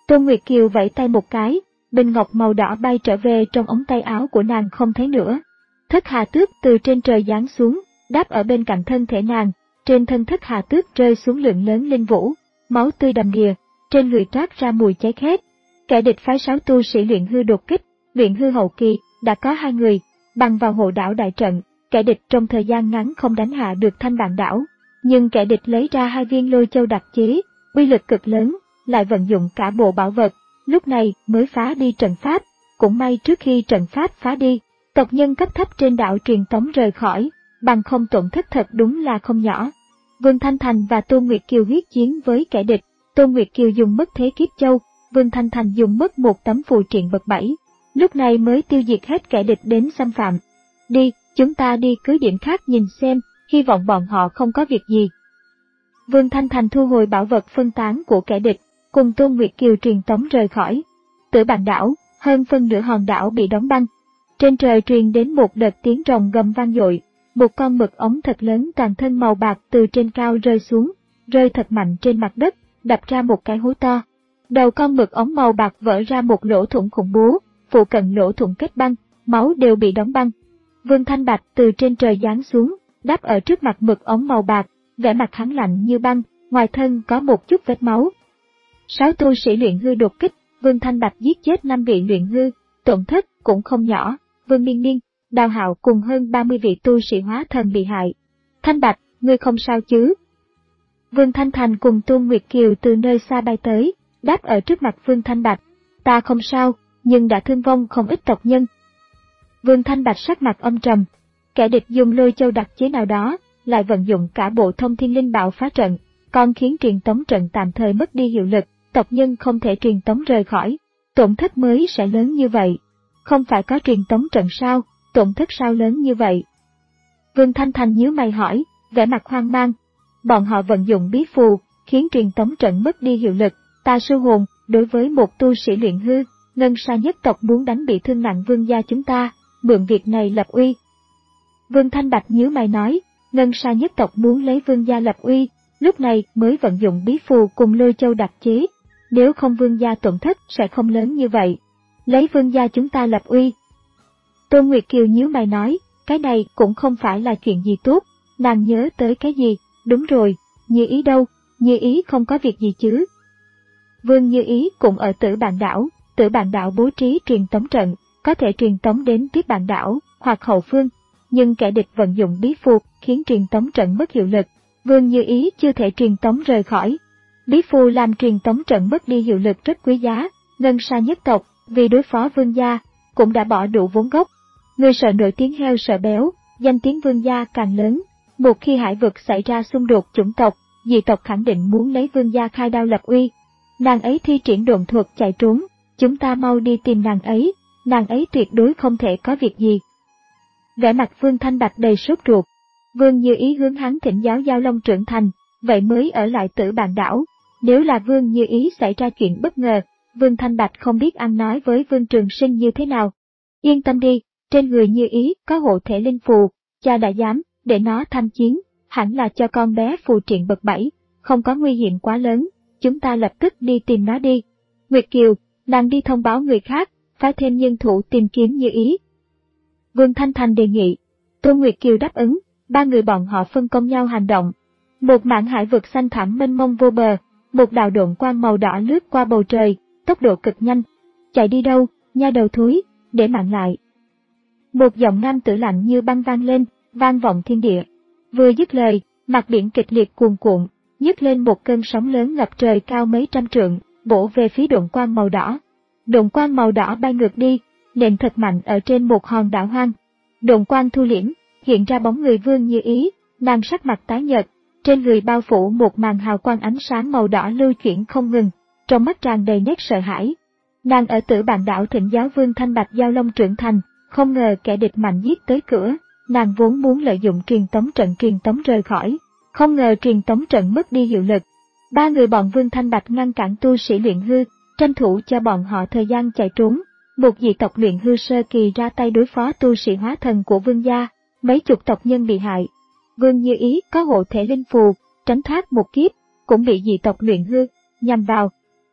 Tôn Nguyệt Kiều vẫy tay một cái, bình ngọc màu đỏ bay trở về trong ống tay áo của nàng không thấy nữa. Thất Hà Tước từ trên trời giáng xuống, đáp ở bên cạnh thân thể nàng, trên thân Thất Hà Tước rơi xuống lượng lớn linh vũ, máu tươi đầm đìa, trên người toát ra mùi cháy khét. Kẻ địch phái sáu tu sĩ luyện hư đột kích, luyện hư hậu kỳ, đã có hai người, bằng vào hộ đảo đại trận, kẻ địch trong thời gian ngắn không đánh hạ được Thanh Bạn đảo. Nhưng kẻ địch lấy ra hai viên lôi châu đặc chế, uy lực cực lớn, lại vận dụng cả bộ bảo vật, lúc này mới phá đi trận pháp. Cũng may trước khi trận pháp phá đi, tộc nhân cấp thấp trên đảo truyền tống rời khỏi, bằng không tổn thất thật đúng là không nhỏ. Vương Thanh Thành và Tôn Nguyệt Kiều huyết chiến với kẻ địch, Tôn Nguyệt Kiều dùng mất thế kiếp châu, Vương Thanh Thành dùng mất một tấm phù triện bậc bảy, lúc này mới tiêu diệt hết kẻ địch đến xâm phạm. Đi, chúng ta đi cứ điểm khác nhìn xem, hy vọng bọn họ không có việc gì. Vương Thanh Thành thu hồi bảo vật phân tán của kẻ địch, cùng Tôn Nguyệt Kiều truyền tống rời khỏi. Tử Bạn đảo, hơn phân nửa hòn đảo bị đóng băng. Trên trời truyền đến một đợt tiếng rồng gầm vang dội, một con mực ống thật lớn toàn thân màu bạc từ trên cao rơi xuống, rơi thật mạnh trên mặt đất, đập ra một cái hố to. Đầu con mực ống màu bạc vỡ ra một lỗ thủng khủng bố, phụ cận lỗ thủng kết băng, máu đều bị đóng băng. Vương Thanh Bạch từ trên trời giáng xuống, đáp ở trước mặt mực ống màu bạc, vẻ mặt hắn lạnh như băng, ngoài thân có một chút vết máu. Sáu tu sĩ luyện hư đột kích, Vương Thanh Bạch giết chết năm vị luyện hư, tổn thất cũng không nhỏ. Vương Miên Miên, Đào Hạo cùng hơn ba mươi vị tu sĩ hóa thần bị hại. Thanh Bạch, ngươi không sao chứ? Vương Thanh Thành cùng Tôn Nguyệt Kiều từ nơi xa bay tới, đáp ở trước mặt Vương Thanh Bạch. Ta không sao, nhưng đã thương vong không ít tộc nhân. Vương Thanh Bạch sắc mặt âm trầm. Kẻ địch dùng lôi châu đặc chế nào đó, lại vận dụng cả bộ thông thiên linh bảo phá trận, còn khiến truyền tống trận tạm thời mất đi hiệu lực, tộc nhân không thể truyền tống rời khỏi. Tổn thất mới sẽ lớn như vậy. Không phải có truyền tống trận sao, tổn thất sao lớn như vậy? Vương Thanh Thành nhíu mày hỏi, vẻ mặt hoang mang. Bọn họ vận dụng bí phù, khiến truyền tống trận mất đi hiệu lực. Ta sư hồn, đối với một tu sĩ luyện hư, Ngân Sa nhất tộc muốn đánh bị thương nặng vương gia chúng ta, mượn việc này lập uy. Vương Thanh Bạch nhíu mày nói, Ngân Sa nhất tộc muốn lấy vương gia lập uy, lúc này mới vận dụng bí phù cùng lôi châu đặc chế. Nếu không vương gia tổn thất sẽ không lớn như vậy. Lấy vương gia chúng ta lập uy. Tôn Nguyệt Kiều nhíu mày nói, cái này cũng không phải là chuyện gì tốt, nàng nhớ tới cái gì, đúng rồi, Như Ý đâu, Như Ý không có việc gì chứ. Vương Như Ý cũng ở Tử Bạn đảo, Tử Bạn đảo bố trí truyền tống trận, có thể truyền tống đến Tiếp Bạn đảo, hoặc hậu phương, nhưng kẻ địch vận dụng bí phù khiến truyền tống trận mất hiệu lực, Vương Như Ý chưa thể truyền tống rời khỏi. Bí phù làm truyền tống trận mất đi hiệu lực rất quý giá, Ngân Sa nhất tộc, vì đối phó vương gia, cũng đã bỏ đủ vốn gốc. Người sợ nổi tiếng heo sợ béo, danh tiếng vương gia càng lớn. Một khi hải vực xảy ra xung đột chủng tộc, dị tộc khẳng định muốn lấy vương gia khai đao lập uy. Nàng ấy thi triển độn thuật chạy trốn, chúng ta mau đi tìm nàng ấy, nàng ấy tuyệt đối không thể có việc gì. Vẻ mặt Vương Thanh Bạch đầy sốt ruột. Vương Như Ý hướng hắn thỉnh giáo Giao Long trưởng thành, vậy mới ở lại Tử Bạn đảo. Nếu là Vương Như Ý xảy ra chuyện bất ngờ, Vương Thanh Bạch không biết ăn nói với Vương Trường Sinh như thế nào. Yên tâm đi, trên người Như Ý có hộ thể linh phù, cha đã dám, để nó tham chiến, hẳn là cho con bé phù triện bậc bảy, không có nguy hiểm quá lớn, chúng ta lập tức đi tìm nó đi. Nguyệt Kiều, nàng đi thông báo người khác, phái thêm nhân thủ tìm kiếm Như Ý. Vương Thanh Thành đề nghị, Tôn Nguyệt Kiều đáp ứng, ba người bọn họ phân công nhau hành động. Một mảng hải vực xanh thẳm mênh mông vô bờ, một đạo độn quang màu đỏ lướt qua bầu trời, tốc độ cực nhanh. Chạy đi đâu, nha đầu thúi, để mạng lại. Một giọng nam tử lạnh như băng vang lên, vang vọng thiên địa. Vừa dứt lời, mặt biển kịch liệt cuồn cuộn, nhấc lên một cơn sóng lớn ngập trời cao mấy trăm trượng, bổ về phía độn quang màu đỏ. Độn quang màu đỏ bay ngược đi, nện thật mạnh ở trên một hòn đảo hoang. Độn quang thu liễm, hiện ra bóng người Vương Như Ý, nàng sắc mặt tái nhợt, trên người bao phủ một màn hào quang ánh sáng màu đỏ lưu chuyển không ngừng, trong mắt tràn đầy nét sợ hãi. Nàng ở Tử Bạn đảo thỉnh giáo Vương Thanh Bạch Giao Long trưởng thành, không ngờ kẻ địch mạnh giết tới cửa, nàng vốn muốn lợi dụng truyền tống trận truyền tống rời khỏi, không ngờ truyền tống trận mất đi hiệu lực. Ba người bọn Vương Thanh Bạch ngăn cản tu sĩ luyện hư, tranh thủ cho bọn họ thời gian chạy trốn. Một dị tộc luyện hư sơ kỳ ra tay đối phó tu sĩ hóa thần của vương gia, mấy chục tộc nhân bị hại. Vương Như Ý có hộ thể linh phù, tránh thoát một kiếp, cũng bị dị tộc luyện hư nhằm vào.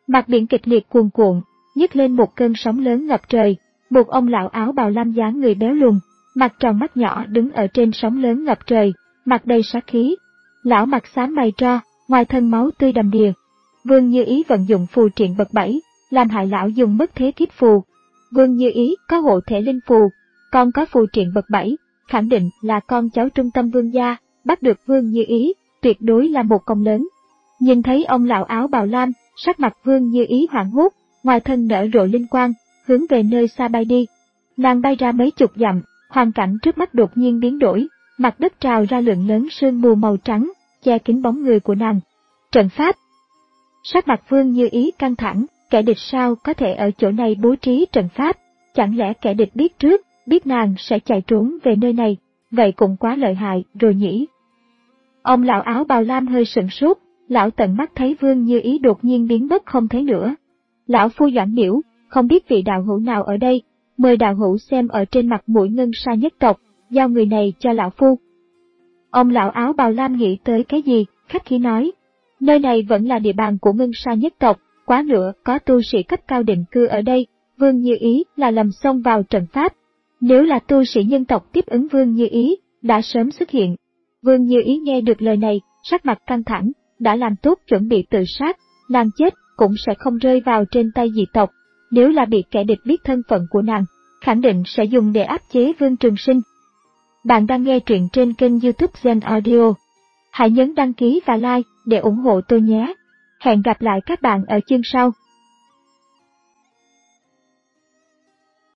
Mặt biển kịch liệt cuồn cuộn, nhấc lên một cơn sóng lớn ngập trời. Một ông lão áo bào lam dáng người béo lùn, mặt tròn mắt nhỏ đứng ở trên sóng lớn ngập trời, mặt đầy sát khí. Lão mặt xám mày tro, ngoài thân máu tươi đầm đìa. Vương Như Ý vận dụng phù triện bậc bảy, làm hại lão dùng mất thế kiếp phù. Vương Như Ý có hộ thể linh phù, còn có phù triện bậc bảy, khẳng định là con cháu trung tâm vương gia, bắt được Vương Như Ý, tuyệt đối là một công lớn. Nhìn thấy ông lão áo bào lam, sắc mặt Vương Như Ý hoảng hốt, ngoài thân nở rộ linh quang, hướng về nơi xa bay đi. Nàng bay ra mấy chục dặm, hoàn cảnh trước mắt đột nhiên biến đổi, mặt đất trào ra lượng lớn sương mù màu trắng, che kín bóng người của nàng. Trận pháp. Sắc mặt Vương Như Ý căng thẳng, kẻ địch sao có thể ở chỗ này bố trí trận pháp, chẳng lẽ kẻ địch biết trước, biết nàng sẽ chạy trốn về nơi này, vậy cũng quá lợi hại rồi nhỉ. Ông lão áo bào lam hơi sửng sốt, lão tận mắt thấy Vương Như Ý đột nhiên biến mất không thấy nữa. Lão phu doãn miễu, không biết vị đạo hữu nào ở đây, mời đạo hữu xem ở trên mặt mũi ngân sa nhất tộc, giao người này cho lão phu. Ông lão áo bào lam nghĩ tới cái gì, khách khí nói, nơi này vẫn là địa bàn của ngân sa nhất tộc, quá nữa có tu sĩ cấp cao định cư ở đây, Vương Như Ý là lầm xông vào trận pháp. Nếu là tu sĩ nhân tộc tiếp ứng Vương Như Ý, đã sớm xuất hiện. Vương Như Ý nghe được lời này, sắc mặt căng thẳng, đã làm tốt chuẩn bị tự sát, nàng chết cũng sẽ không rơi vào trên tay dị tộc. Nếu là bị kẻ địch biết thân phận của nàng, khẳng định sẽ dùng để áp chế Vương Trường Sinh. Bạn đang nghe truyện trên kênh YouTube Gen Audio. Hãy nhấn đăng ký và like để ủng hộ tôi nhé. Hẹn gặp lại các bạn ở chương sau.